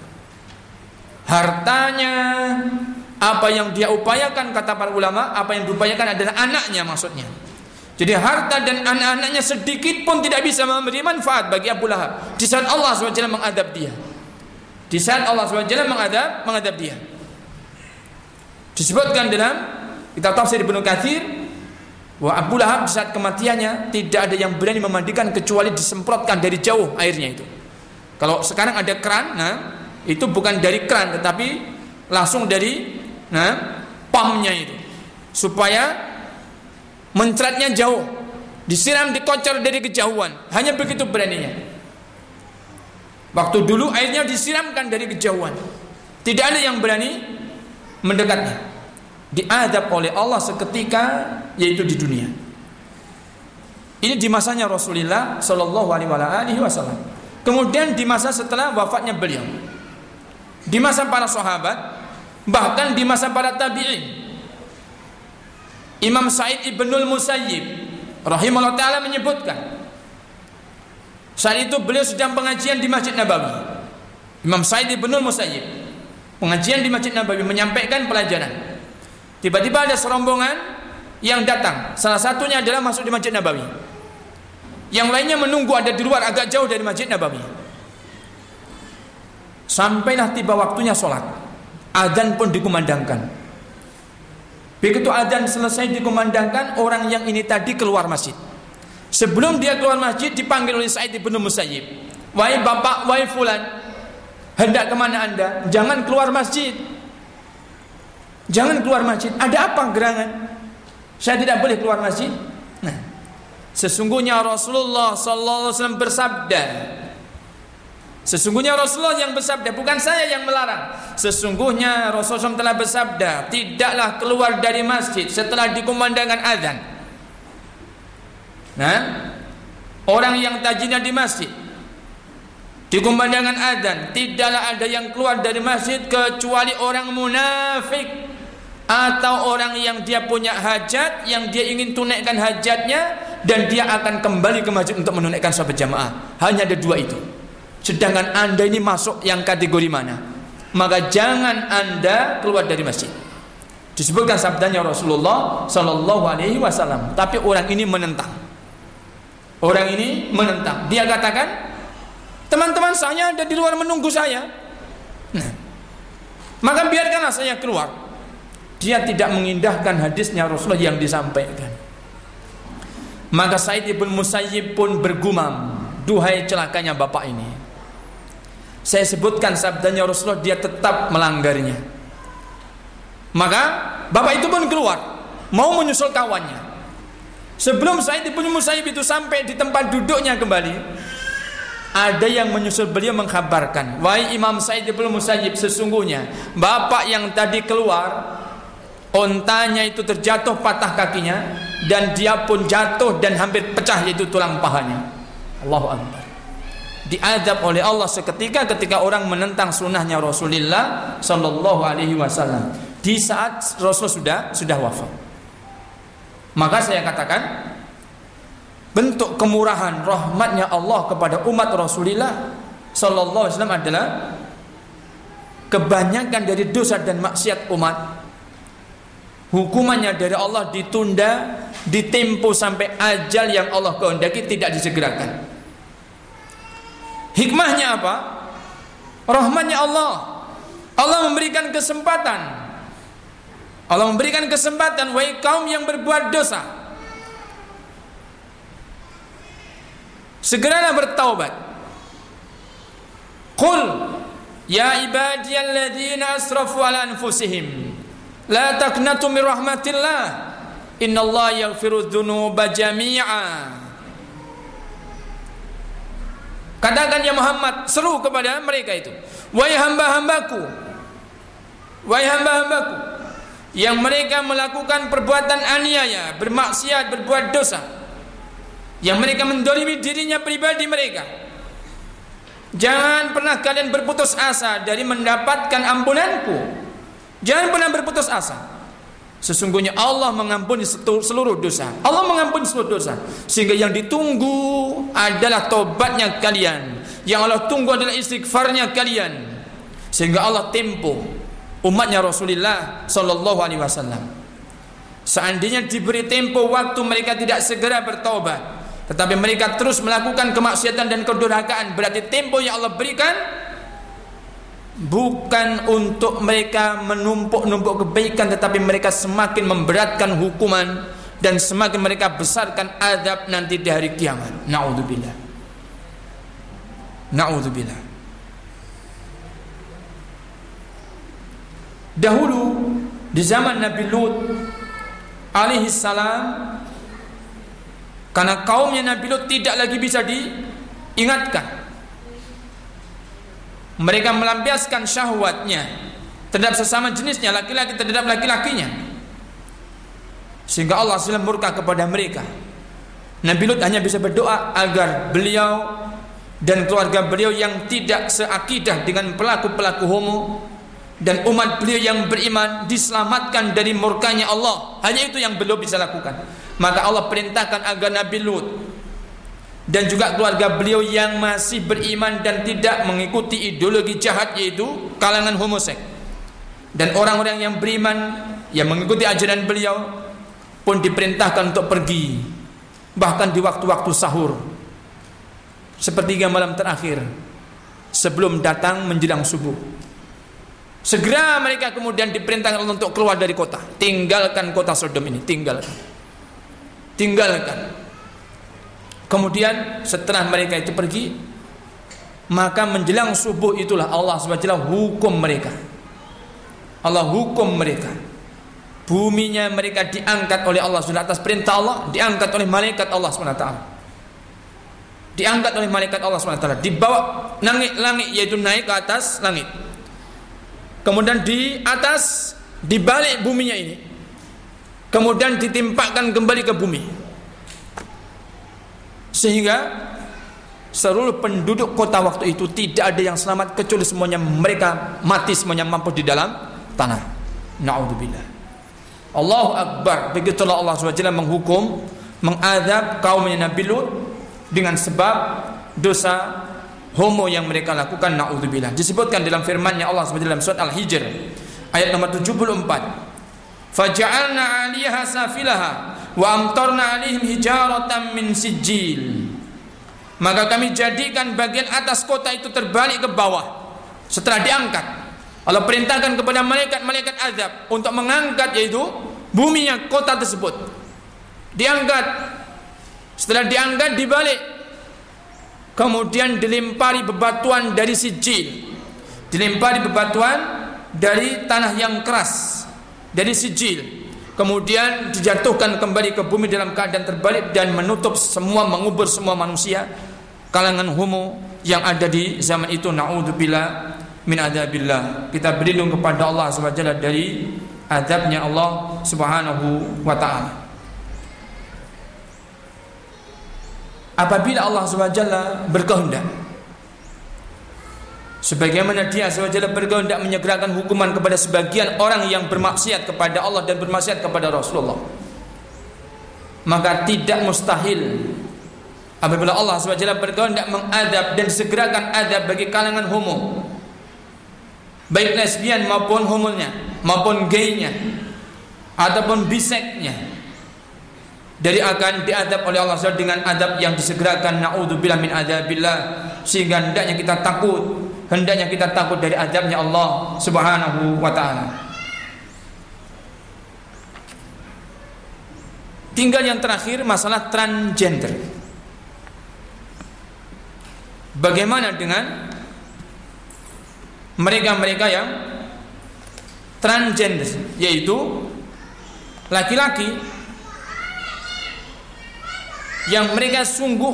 Hartanya, apa yang dia upayakan, kata para ulama, apa yang diupayakan adalah anaknya maksudnya. Jadi harta dan anak-anaknya sedikit pun tidak bisa memberi manfaat bagi Abu Lahab. Di saat Allah SWT mengadab dia. Di saat Allah SWT mengadab dia. Disebutkan dalam kitab tafsir Ibnu Katsir bahwa Abu Lahab di saat kematiannya tidak ada yang berani memandikan kecuali disemprotkan dari jauh airnya itu. Kalau sekarang ada keran, nah itu bukan dari keran tetapi langsung dari pumpnya itu, supaya mencratnya jauh, disiram, dikocor dari kejauhan. Hanya begitu beraninya. Waktu dulu airnya disiramkan dari kejauhan, tidak ada yang berani mendekatnya. Diadab oleh Allah seketika, yaitu di dunia. Ini di masanya Rasulullah Shallallahu Alaihi Wasallam. Kemudian di masa setelah wafatnya beliau, di masa para sahabat, bahkan di masa para tabi'in, Imam Sa'id Ibnul Musayyib rahimahullah ta'ala menyebutkan, saat itu beliau sedang pengajian di Masjid Nabawi. Imam Sa'id Ibnul Musayyib pengajian di Masjid Nabawi, menyampaikan pelajaran. Tiba-tiba ada serombongan yang datang. Salah satunya adalah masuk di Masjid Nabawi, yang lainnya menunggu ada di luar agak jauh dari Masjid Nabawi. Sampailah tiba waktunya sholat, adzan pun dikumandangkan. Begitu adzan selesai dikumandangkan, orang yang ini tadi keluar masjid. Sebelum dia keluar masjid, dipanggil oleh Sa'id bin Musayyib, wahai bapak, wahai fulan, hendak kemana anda? Jangan keluar masjid, jangan keluar masjid. Ada apa gerangan? Saya tidak boleh keluar masjid. Nah, sesungguhnya Rasulullah sallallahu alaihi wasallam bersabda, sesungguhnya Rasulullah yang bersabda, bukan saya yang melarang. Sesungguhnya Rasulullah telah bersabda, tidaklah keluar dari masjid setelah dikumandangkan azan. Nah, orang yang tajina di masjid, dikumandangkan azan, tidaklah ada yang keluar dari masjid kecuali orang munafik atau orang yang dia punya hajat, yang dia ingin tunaikan hajatnya, dan dia akan kembali ke masjid untuk menunaikan salat jamaah. Hanya ada dua itu. Sedangkan anda ini masuk yang kategori mana? Maka jangan anda keluar dari masjid. Disebutkan sabdanya Rasulullah Sallallahu Alaihi Wasallam. Tapi orang ini menentang. Orang ini menentang. Dia katakan, teman-teman saya ada di luar menunggu saya. Nah, maka biarkanlah saya keluar. Dia tidak mengindahkan hadisnya Rasulullah yang disampaikan. Maka Sa'id bin Musayyib pun bergumam, duhai celakanya bapak ini. Saya sebutkan sabdanya Rasulullah, dia tetap melanggarnya. Maka bapak itu pun keluar, mau menyusul kawannya. Sebelum Sa'id bin Musayyib itu sampai di tempat duduknya kembali, ada yang menyusul beliau mengkhabarkan, wahai Imam Sa'id bin Musayyib, sesungguhnya bapak yang tadi keluar, ontanya itu terjatuh, patah kakinya, dan dia pun jatuh dan hampir pecah, yaitu tulang pahanya. Allahu Akbar. Diadab oleh Allah seketika ketika orang menentang sunnahnya Rasulullah Sallallahu Alaihi Wasallam di saat Rasul sudah wafat. Maka saya katakan, bentuk kemurahan rahmatnya Allah kepada umat Rasulullah Sallallahu Alaihi Wasallam adalah kebanyakan dari dosa dan maksiat umat, hukumannya dari Allah ditunda, ditempo sampai ajal yang Allah kehendaki, tidak disegerakan. Hikmahnya apa? Rahmatnya Allah. Allah memberikan kesempatan. Allah memberikan kesempatan, wahai kaum yang berbuat dosa, segeralah bertaubat. Qul ya ibadiyalladzina asrafu ala anfusihim la taqnatu min rahmatillah innallaha yaghfiru dzunuba jami'a. Katakan ya Muhammad, seru kepada mereka itu, wahai hamba-hambaku, wahai hamba-hambaku, yang mereka melakukan perbuatan aniaya, bermaksiat, berbuat dosa, yang mereka mendolimi dirinya pribadi mereka. Jangan pernah kalian berputus asa dari mendapatkan ampunanku. Jangan pernah berputus asa. Sesungguhnya Allah mengampuni seluruh dosa. Allah mengampuni seluruh dosa. Sehingga yang ditunggu adalah tobatnya kalian. Yang Allah tunggu adalah istighfarnya kalian. Sehingga Allah tempo umatnya Rasulullah sallallahu alaihi wasallam. Seandainya diberi tempo waktu mereka tidak segera bertaubat, tetapi mereka terus melakukan kemaksiatan dan kedurhakaan, berarti tempo yang Allah berikan bukan untuk mereka menumpuk-numpuk kebaikan, tetapi mereka semakin memberatkan hukuman dan semakin mereka besarkan azab nanti di hari kiamat. Na'udzubillah. Na'udzubillah. Dahulu di zaman Nabi Lut alaihi salam, karena kaumnya Nabi Lut tidak lagi bisa diingatkan, mereka melampiaskan syahwatnya terhadap sesama jenisnya, laki-laki terhadap laki-lakinya, sehingga Allah SWT murka kepada mereka. Nabi Lut hanya bisa berdoa agar beliau dan keluarga beliau yang tidak seakidah dengan pelaku-pelaku homo dan umat beliau yang beriman diselamatkan dari murkanya Allah. Hanya itu yang beliau bisa lakukan. Maka Allah perintahkan agar Nabi Lut dan juga keluarga beliau yang masih beriman dan tidak mengikuti ideologi jahat, yaitu kalangan homoseks, dan orang-orang yang beriman yang mengikuti ajaran beliau pun diperintahkan untuk pergi, bahkan di waktu-waktu sahur, sepertiga malam terakhir sebelum datang menjelang subuh. Segera mereka kemudian diperintahkan untuk keluar dari kota. Tinggalkan kota Sodom ini, tinggalkan. Kemudian setelah mereka itu pergi, maka menjelang subuh itulah Allah SWT hukum mereka. Allah hukum mereka. Buminya mereka diangkat oleh Allah SWT atas perintah Allah, diangkat oleh malaikat Allah SWT. Diangkat oleh malaikat Allah SWT, dibawa langit, yaitu naik ke atas langit. Kemudian di atas, di balik buminya ini, kemudian ditimpakan kembali ke bumi, sehingga seluruh penduduk kota waktu itu tidak ada yang selamat, kecuali semuanya mereka mati, semuanya mampus di dalam tanah. Na'udzubillah. Allahu Akbar. Begitulah Allah SWT menghukum, mengadab kaumnya Nabi Lut dengan sebab dosa homo yang mereka lakukan. Na'udzubillah. Disebutkan dalam firman-Nya Allah SWT dalam surat Al-Hijr ayat nomor 74, faja'alna 'aliyaha safilaha wa amtarna 'alaihim hijaratan min sijil. Maka kami jadikan bagian atas kota itu terbalik ke bawah setelah diangkat. Allah perintahkan kepada malaikat-malaikat azab untuk mengangkat, yaitu buminya kota tersebut diangkat. Setelah diangkat, dibalik, kemudian dilempari bebatuan dari sijil, dilempari bebatuan dari tanah yang keras, dari sijil, kemudian dijatuhkan kembali ke bumi dalam keadaan terbalik dan menutup semua, mengubur semua manusia kalangan homo yang ada di zaman itu. Na'udzubillah min adzabillah. Kita berlindung kepada Allah SWT dari azabnya Allah Subhanahu wa ta'ala. Apabila Allah SWT berkehendak, sebagaimana Dia SWT berkehendak menyegerakan hukuman kepada sebagian orang yang bermaksiat kepada Allah dan bermaksiat kepada Rasulullah, maka tidak mustahil apabila Allah SWT berkehendak mengadab dan segerakan adab bagi kalangan homo, baik lesbian maupun homonya, maupun gaynya, ataupun biseknya, dari akan diadab oleh Allah SWT dengan adab yang disegerakan. Na'udzubillah min adzabillah. Sehingga hendaknya kita takut dari adabnya Allah Subhanahu wa ta'ala. Tinggal yang terakhir, masalah transgender. Bagaimana dengan mereka-mereka yang transgender, yaitu laki-laki yang mereka sungguh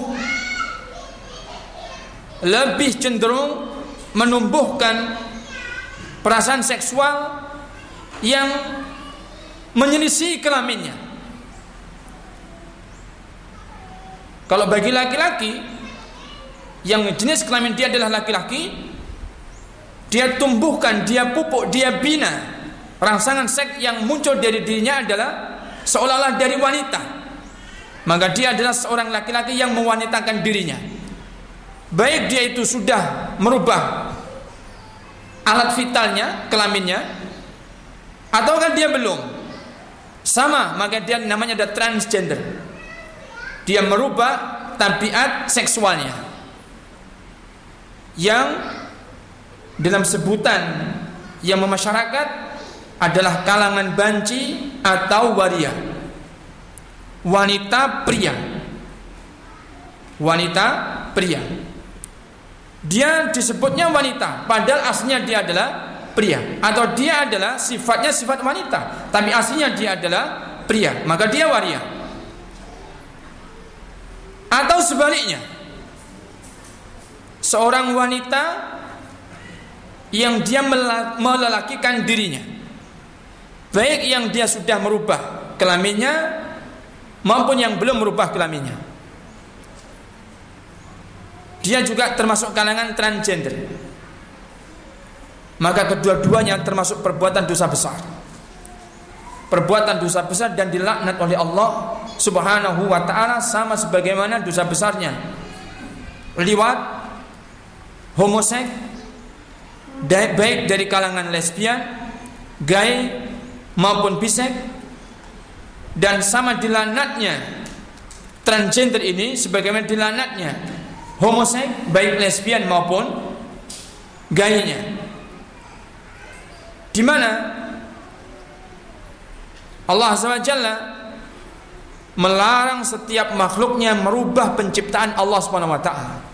lebih cenderung menumbuhkan perasaan seksual yang menyelisih kelaminnya. Kalau bagi laki-laki yang jenis kelamin dia adalah laki-laki, dia tumbuhkan, dia pupuk, dia bina rangsangan seks yang muncul dari dirinya adalah seolah-olah dari wanita, maka dia adalah seorang laki-laki yang mewanitakan dirinya. Baik dia itu sudah merubah alat vitalnya, kelaminnya, ataukah dia belum, sama, maka dia namanya ada transgender. Dia merubah tabiat seksualnya yang dalam sebutan yang memasyarakat adalah kalangan banci atau waria, wanita pria. Wanita pria, dia disebutnya wanita padahal aslinya dia adalah pria, atau dia adalah sifatnya sifat wanita tapi aslinya dia adalah pria, maka dia waria. Atau sebaliknya, seorang wanita yang dia melelakikan dirinya, baik yang dia sudah merubah kelaminnya maupun yang belum merubah kelaminnya, dia juga termasuk kalangan transgender. Maka kedua-duanya termasuk perbuatan dosa besar, perbuatan dosa besar, dan dilaknat oleh Allah Subhanahu wa ta'ala, sama sebagaimana dosa besarnya liwat, homoseks, baik dari kalangan lesbian, gay maupun biseks, dan sama dilaknatnya transgender ini sebagaimana dilaknatnya homoseks, baik lesbian maupun gaynya. Di mana Allah SWT melarang setiap makhluknya merubah penciptaan Allah SWT,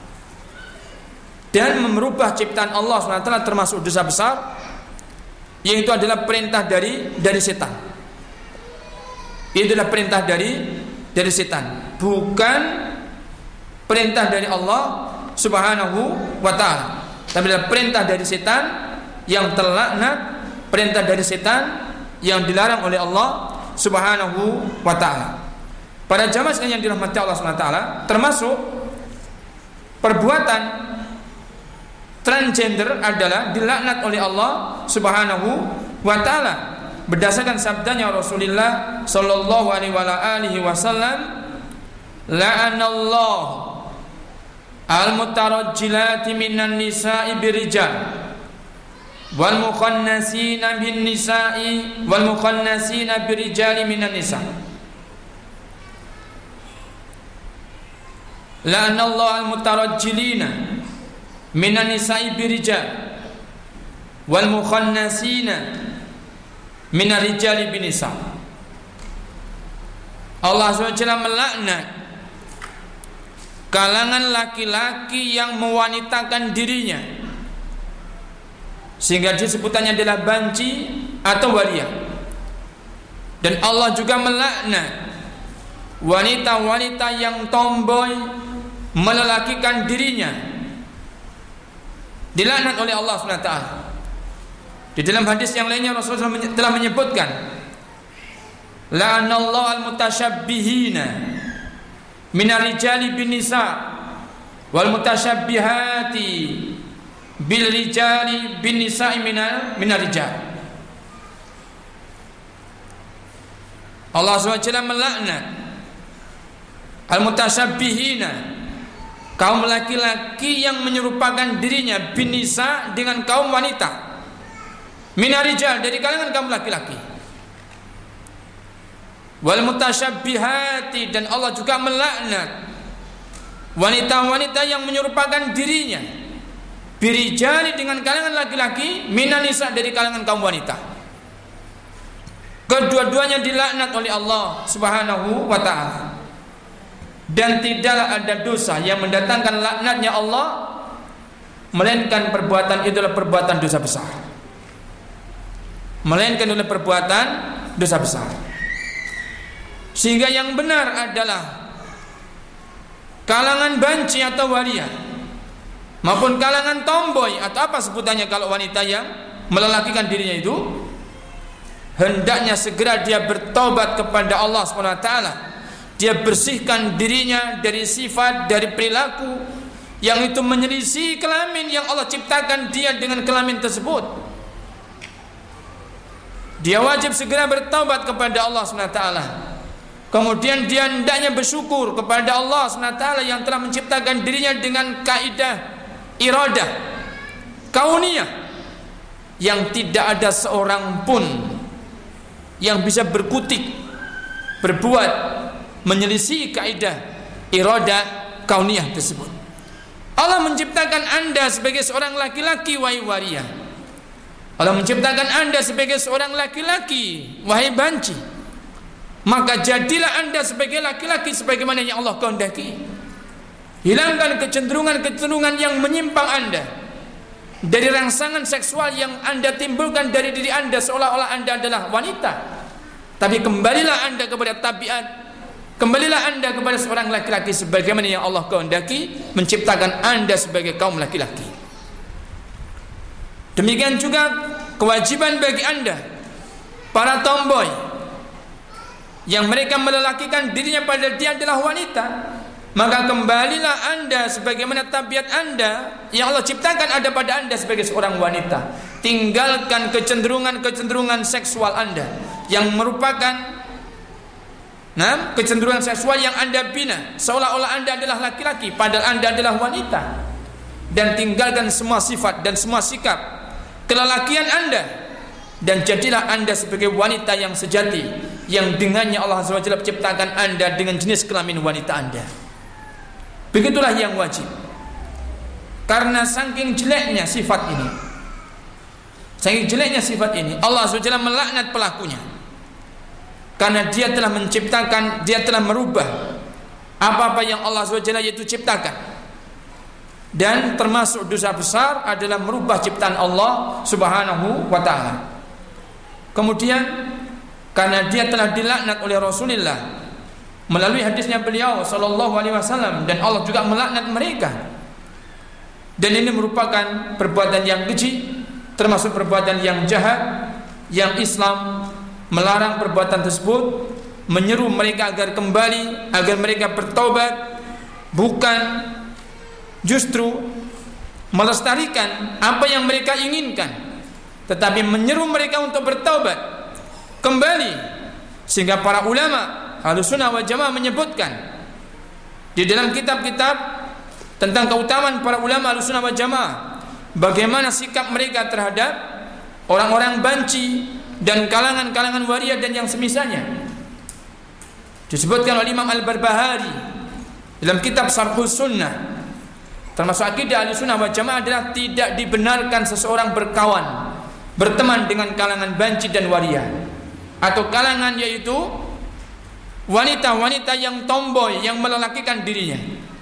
dan merubah ciptaan Allah SWT termasuk dosa besar, yaitu adalah perintah dari setan. Itu adalah perintah dari setan, bukan perintah dari Allah Subhanahu wa ta'ala, tapi adalah perintah dari setan yang terlaknat, perintah dari setan yang dilarang oleh Allah Subhanahu wa ta'ala. Para jamaah sekalian yang dirahmati Allah Subhanahu wa ta'ala, termasuk perbuatan transgender adalah dilaknat oleh Allah Subhanahu wa ta'ala berdasarkan sabdanya Rasulullah sallallahu alaihi wasallam, la'anallahu al-mutarajjilati minan nisa'i birijal wal mukhannasina bin nisa'i wal mukhannasina birijali minan nisa'. La'anallahu al-mutarajjilina minan nisa'i birijal wal mukhannasina minar rijali bin nisa'. Allah SWT melaknat kalangan laki-laki yang mewanitakan dirinya sehingga disebutannya adalah banci atau waria. Dan Allah juga melaknat wanita-wanita yang tomboy melelakikan dirinya, dilaknat oleh Allah SWT. Di dalam hadis yang lainnya Rasulullah telah menyebutkan, la'anallahu al-mutasyabbihina minar rijali bin nisa wal mutasyabbihati bil rijali bin nisa'i minar rijal. Allah SWT melaknat al-mutasyabbihina, kaum laki-laki yang menyerupakan dirinya bin nisa dengan kaum wanita, minar rijal dari kalangan kaum laki-laki, wal mutasyabbihati, dan Allah juga melaknat wanita-wanita yang menyerupakan dirinya birijali dengan kalangan laki-laki, minan nisa dari kalangan kaum wanita. Kedua-duanya dilaknat oleh Allah Subhanahu wa ta'ala, dan tidaklah ada dosa yang mendatangkan laknatnya Allah melainkan perbuatan itu adalah perbuatan dosa besar, melainkan oleh perbuatan dosa besar. Sehingga yang benar adalah kalangan banci atau waria maupun kalangan tomboy atau apa sebutannya kalau wanita yang melelakikan dirinya itu, hendaknya segera dia bertaubat kepada Allah SWT. Dia bersihkan dirinya dari sifat, dari perilaku yang itu menyelisih kelamin yang Allah ciptakan dia dengan kelamin tersebut. Dia wajib segera bertaubat kepada Allah SWT. Kemudian dia hendaknya bersyukur kepada Allah SWT yang telah menciptakan dirinya dengan kaidah iradah kauniyah, yang tidak ada seorang pun yang bisa berkutik, berbuat menyelisih kaidah iradah kauniyah tersebut. Allah menciptakan Anda sebagai seorang laki-laki, wahai waria. Allah menciptakan Anda sebagai seorang laki-laki, wahai banci. Maka jadilah Anda sebagai laki-laki sebagaimana yang Allah kehendaki. Hilangkan kecenderungan-kecenderungan yang menyimpang Anda dari rangsangan seksual yang Anda timbulkan dari diri Anda seolah-olah Anda adalah wanita. Tapi kembalilah Anda kepada tabiat, kembalilah Anda kepada seorang laki-laki sebagaimana yang Allah kehendaki, menciptakan Anda sebagai kaum laki-laki. Demikian juga kewajiban bagi Anda para tomboy yang mereka melelakikan dirinya pada dia adalah wanita, maka kembalilah Anda sebagaimana tabiat Anda yang Allah ciptakan ada pada Anda sebagai seorang wanita. Tinggalkan kecenderungan-kecenderungan seksual Anda yang merupakan kecenderungan seksual yang Anda bina seolah-olah Anda adalah laki-laki padahal Anda adalah wanita. Dan tinggalkan semua sifat dan semua sikap kelelakian Anda, dan jadilah Anda sebagai wanita yang sejati, yang dengannya Allah SWT ciptakan Anda dengan jenis kelamin wanita Anda. Begitulah yang wajib. Karena saking jeleknya sifat ini, Allah SWT melaknat pelakunya, karena dia telah menciptakan, dia telah merubah apa-apa yang Allah SWT yaitu ciptakan. Dan termasuk dosa besar adalah merubah ciptaan Allah Subhanahu wa ta'ala. Kemudian karena dia telah dilaknat oleh Rasulullah melalui hadisnya beliau sallallahu alaihi wasallam, dan Allah juga melaknat mereka. Dan ini merupakan perbuatan yang keji, termasuk perbuatan yang jahat, yang Islam melarang perbuatan tersebut, menyeru mereka agar kembali, agar mereka bertaubat, bukan justru melestarikan apa yang mereka inginkan, tetapi menyeru mereka untuk bertaubat kembali. Sehingga para ulama Ahlussunnah wal Jamaah menyebutkan di dalam kitab-kitab tentang keutamaan para ulama Ahlussunnah wal Jamaah, bagaimana sikap mereka terhadap orang-orang banci dan kalangan-kalangan waria dan yang semisalnya. Disebutkan oleh Imam Al-Barbahari dalam kitab Syarhus Sunnah, termasuk akidah Ahlussunnah wal Jamaah adalah tidak dibenarkan seseorang berkawan, berteman dengan kalangan banci dan waria, atau kalangan yaitu wanita-wanita yang tomboy, yang melelakikan dirinya.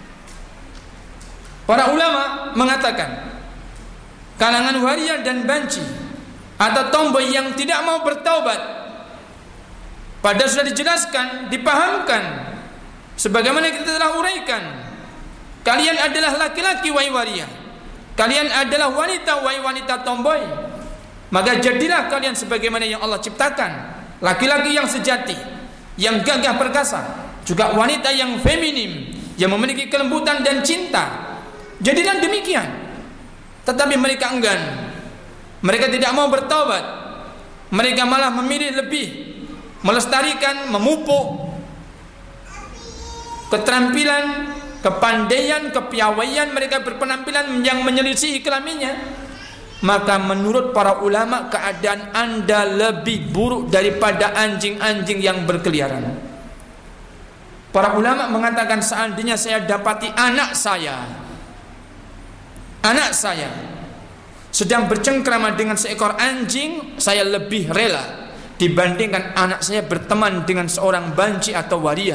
Para ulama mengatakan kalangan waria dan banci atau tomboy yang tidak mau bertaubat, padahal sudah dijelaskan, dipahamkan sebagaimana kita telah uraikan, kalian adalah laki-laki wahai waria, kalian adalah wanita wahai wanita tomboy, maka jadilah kalian sebagaimana yang Allah ciptakan, laki-laki yang sejati, yang gagah perkasa, juga wanita yang feminim, yang memiliki kelembutan dan cinta. Jadilah demikian. Tetapi mereka enggan, mereka tidak mau bertaubat, mereka malah memilih lebih melestarikan, memupuk keterampilan, kepandaian, kepiawaian mereka berpenampilan yang menyelisihi kelaminnya. Maka menurut para ulama keadaan Anda lebih buruk daripada anjing-anjing yang berkeliaran. Para ulama mengatakan seandainya saya dapati anak saya sedang bercengkrama dengan seekor anjing, saya lebih rela dibandingkan anak saya berteman dengan seorang banci atau waria.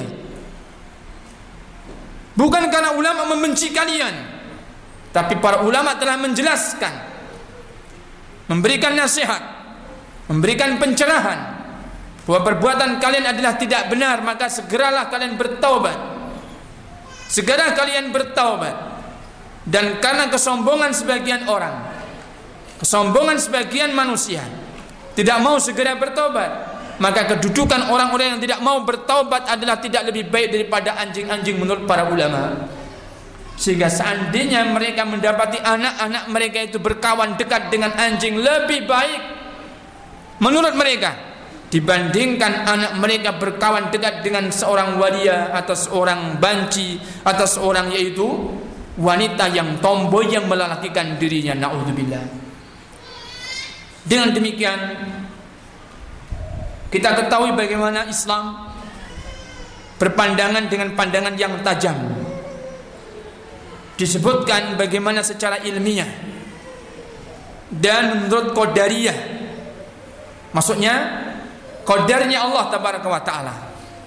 Bukan karena ulama membenci kalian, tapi para ulama telah menjelaskan, memberikan nasihat, memberikan pencerahan bahwa perbuatan kalian adalah tidak benar, maka segeralah kalian bertaubat. Segera kalian bertaubat. Dan karena kesombongan sebagian orang, kesombongan sebagian manusia, tidak mau segera bertobat, maka kedudukan orang-orang yang tidak mau bertaubat adalah tidak lebih baik daripada anjing-anjing menurut para ulama. Sehingga seandainya mereka mendapati anak-anak mereka itu berkawan dekat dengan anjing, lebih baik menurut mereka dibandingkan anak mereka berkawan dekat dengan seorang walia atau seorang banci atau seorang yaitu wanita yang tomboy yang melalakikan dirinya. Na'udzubillah. Dengan demikian kita ketahui bagaimana Islam berpandangan dengan pandangan yang tajam. Disebutkan bagaimana secara ilmiah dan menurut qadariyah, maksudnya qadarnya Allah tabaraka wa taala,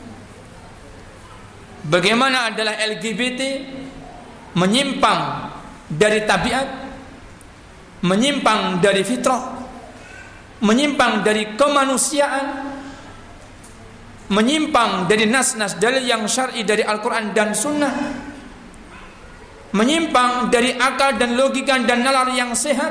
bagaimana adalah LGBT menyimpang dari tabiat, menyimpang dari fitrah, menyimpang dari kemanusiaan, menyimpang dari nas-nas dalil yang syar'i dari Al-Quran dan Sunnah, menyimpang dari akal dan logika dan nalar yang sehat,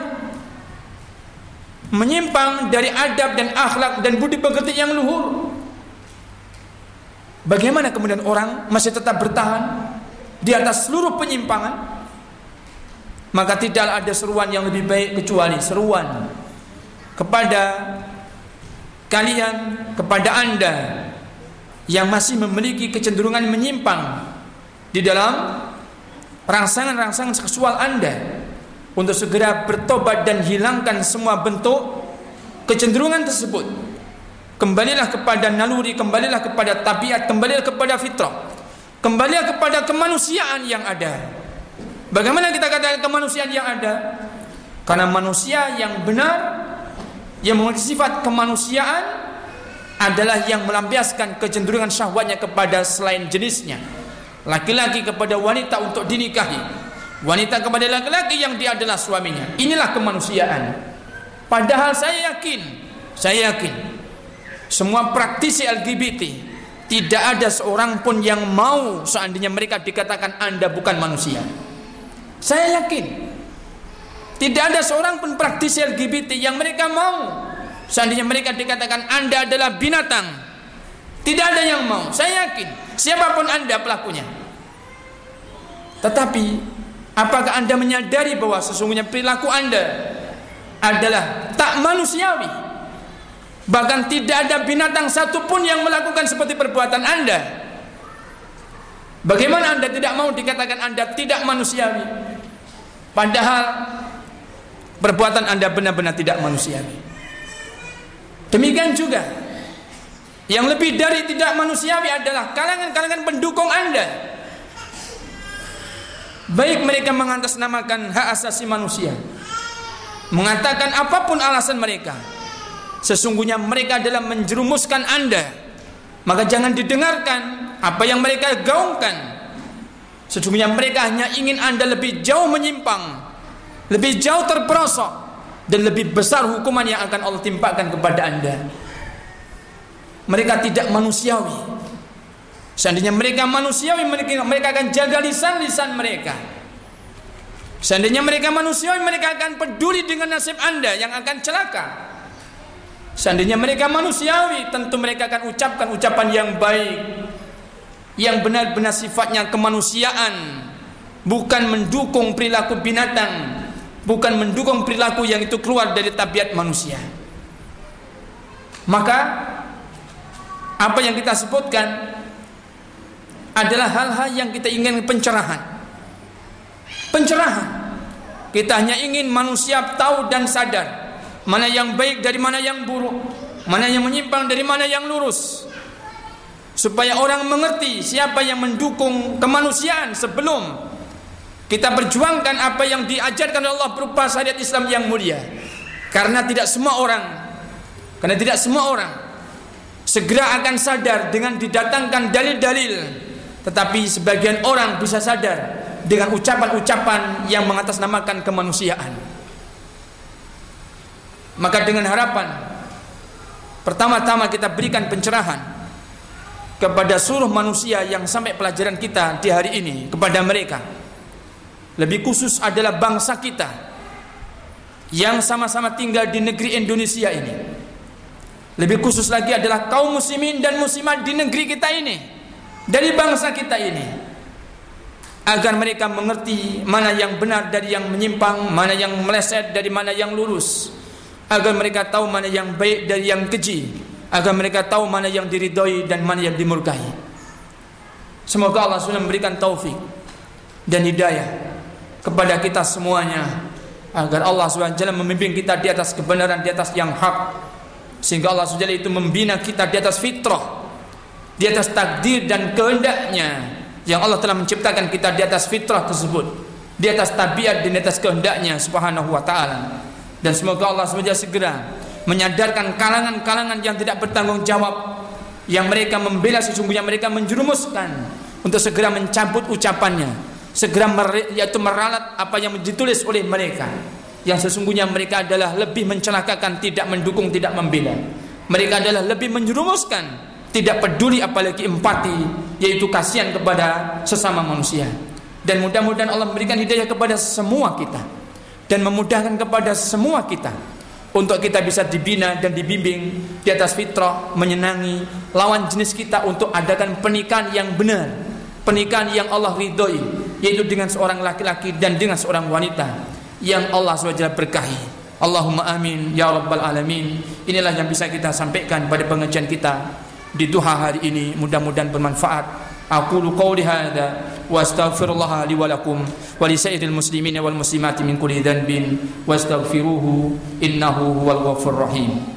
menyimpang dari adab dan akhlak dan budi pekerti yang luhur. Bagaimana kemudian orang masih tetap bertahan di atas seluruh penyimpangan? Maka tidak ada seruan yang lebih baik kecuali seruan kepada kalian, kepada anda yang masih memiliki kecenderungan menyimpang di dalam rangsangan-rangsangan seksual anda, untuk segera bertobat dan hilangkan semua bentuk kecenderungan tersebut. Kembalilah kepada naluri, kembalilah kepada tabiat, kembalilah kepada fitrah, kembalilah kepada kemanusiaan yang ada. Bagaimana kita katakan kemanusiaan yang ada? Karena manusia yang benar, yang memiliki sifat kemanusiaan, adalah yang melampiaskan kecenderungan syahwatnya kepada selain jenisnya. Laki-laki kepada wanita untuk dinikahi, wanita kepada laki-laki yang dia adalah suaminya. Inilah kemanusiaan. Padahal saya yakin semua praktisi LGBT tidak ada seorang pun yang mau seandainya mereka dikatakan anda bukan manusia. Saya yakin tidak ada seorang pun praktisi LGBT yang mereka mau seandainya mereka dikatakan anda adalah binatang. Tidak ada yang mau. Saya yakin siapapun anda pelakunya. Tetapi apakah anda menyadari bahwa sesungguhnya perilaku anda adalah tak manusiawi? Bahkan tidak ada binatang satupun yang melakukan seperti perbuatan anda. Bagaimana anda tidak mau dikatakan anda tidak manusiawi, padahal perbuatan anda benar-benar tidak manusiawi? Demikian juga yang lebih dari tidak manusiawi adalah kalangan-kalangan pendukung anda. Baik mereka mengatasnamakan hak asasi manusia, mengatakan apapun alasan mereka, sesungguhnya mereka adalah menjerumuskan anda. Maka jangan didengarkan apa yang mereka gaungkan. Sesungguhnya mereka hanya ingin anda lebih jauh menyimpang, lebih jauh terperosok, dan lebih besar hukuman yang akan Allah timpakan kepada anda. Mereka tidak manusiawi. Seandainya mereka manusiawi, mereka akan jaga lisan-lisan mereka. Seandainya mereka manusiawi, mereka akan peduli dengan nasib anda yang akan celaka. Seandainya mereka manusiawi, tentu mereka akan ucapkan ucapan yang baik, yang benar-benar sifatnya kemanusiaan, bukan mendukung perilaku binatang, bukan mendukung perilaku yang itu keluar dari tabiat manusia. Maka apa yang kita sebutkan adalah hal-hal yang kita ingin pencerahan. Kita hanya ingin manusia tahu dan sadar mana yang baik dari mana yang buruk, mana yang menyimpang dari mana yang lurus, supaya orang mengerti siapa yang mendukung kemanusiaan sebelum kita perjuangkan apa yang diajarkan oleh Allah berupa syariat Islam yang mulia. Karena tidak semua orang segera akan sadar dengan didatangkan dalil-dalil, tetapi sebagian orang bisa sadar dengan ucapan-ucapan yang mengatasnamakan kemanusiaan. Maka dengan harapan, pertama-tama kita berikan pencerahan kepada seluruh manusia yang sampai pelajaran kita di hari ini, kepada mereka, lebih khusus adalah bangsa kita yang sama-sama tinggal di negeri Indonesia ini, Lebih khusus lagi adalah kaum muslimin dan muslimat di negeri kita ini, dari bangsa kita ini, agar mereka mengerti mana yang benar dari yang menyimpang, mana yang meleset dari mana yang lurus, agar mereka tahu mana yang baik dari yang keji, agar mereka tahu mana yang diridhoi dan mana yang dimurkai. Semoga Allah SWT memberikan taufik dan hidayah kepada kita semuanya, agar Allah SWT membimbing kita di atas kebenaran, di atas yang hak, sehingga Allah SWT itu membina kita di atas fitrah, di atas takdir dan kehendaknya yang Allah telah menciptakan kita di atas fitrah tersebut, di atas tabiat dan di atas kehendaknya subhanahu wa ta'ala. Dan semoga Allah SWT segera menyadarkan kalangan-kalangan yang tidak bertanggung jawab, yang mereka membela sesungguhnya mereka menjerumuskan, untuk segera mencabut ucapannya, segera yaitu meralat apa yang ditulis oleh mereka, yang sesungguhnya mereka adalah lebih mencelakakan, tidak mendukung, tidak membela. Mereka adalah lebih menjerumuskan, tidak peduli apalagi empati, yaitu kasihan kepada sesama manusia. Dan mudah-mudahan Allah memberikan hidayah kepada semua kita, dan memudahkan kepada semua kita untuk kita bisa dibina dan dibimbing di atas fitrah, menyenangi lawan jenis kita untuk adakan pernikahan yang benar, pernikahan yang Allah ridhoi, yaitu dengan seorang laki-laki dan dengan seorang wanita yang Allah SWT berkahi. Allahumma amin ya rabbal alamin. Inilah yang bisa kita sampaikan pada pengajian kita di duha hari ini, mudah-mudahan bermanfaat. Aqulu qawli hadza wa astaghfirullah li wa lakum wa li sairil muslimina wal muslimati min kulli dhanbin wastaghfiruhu innahu huwal ghafurur rahim.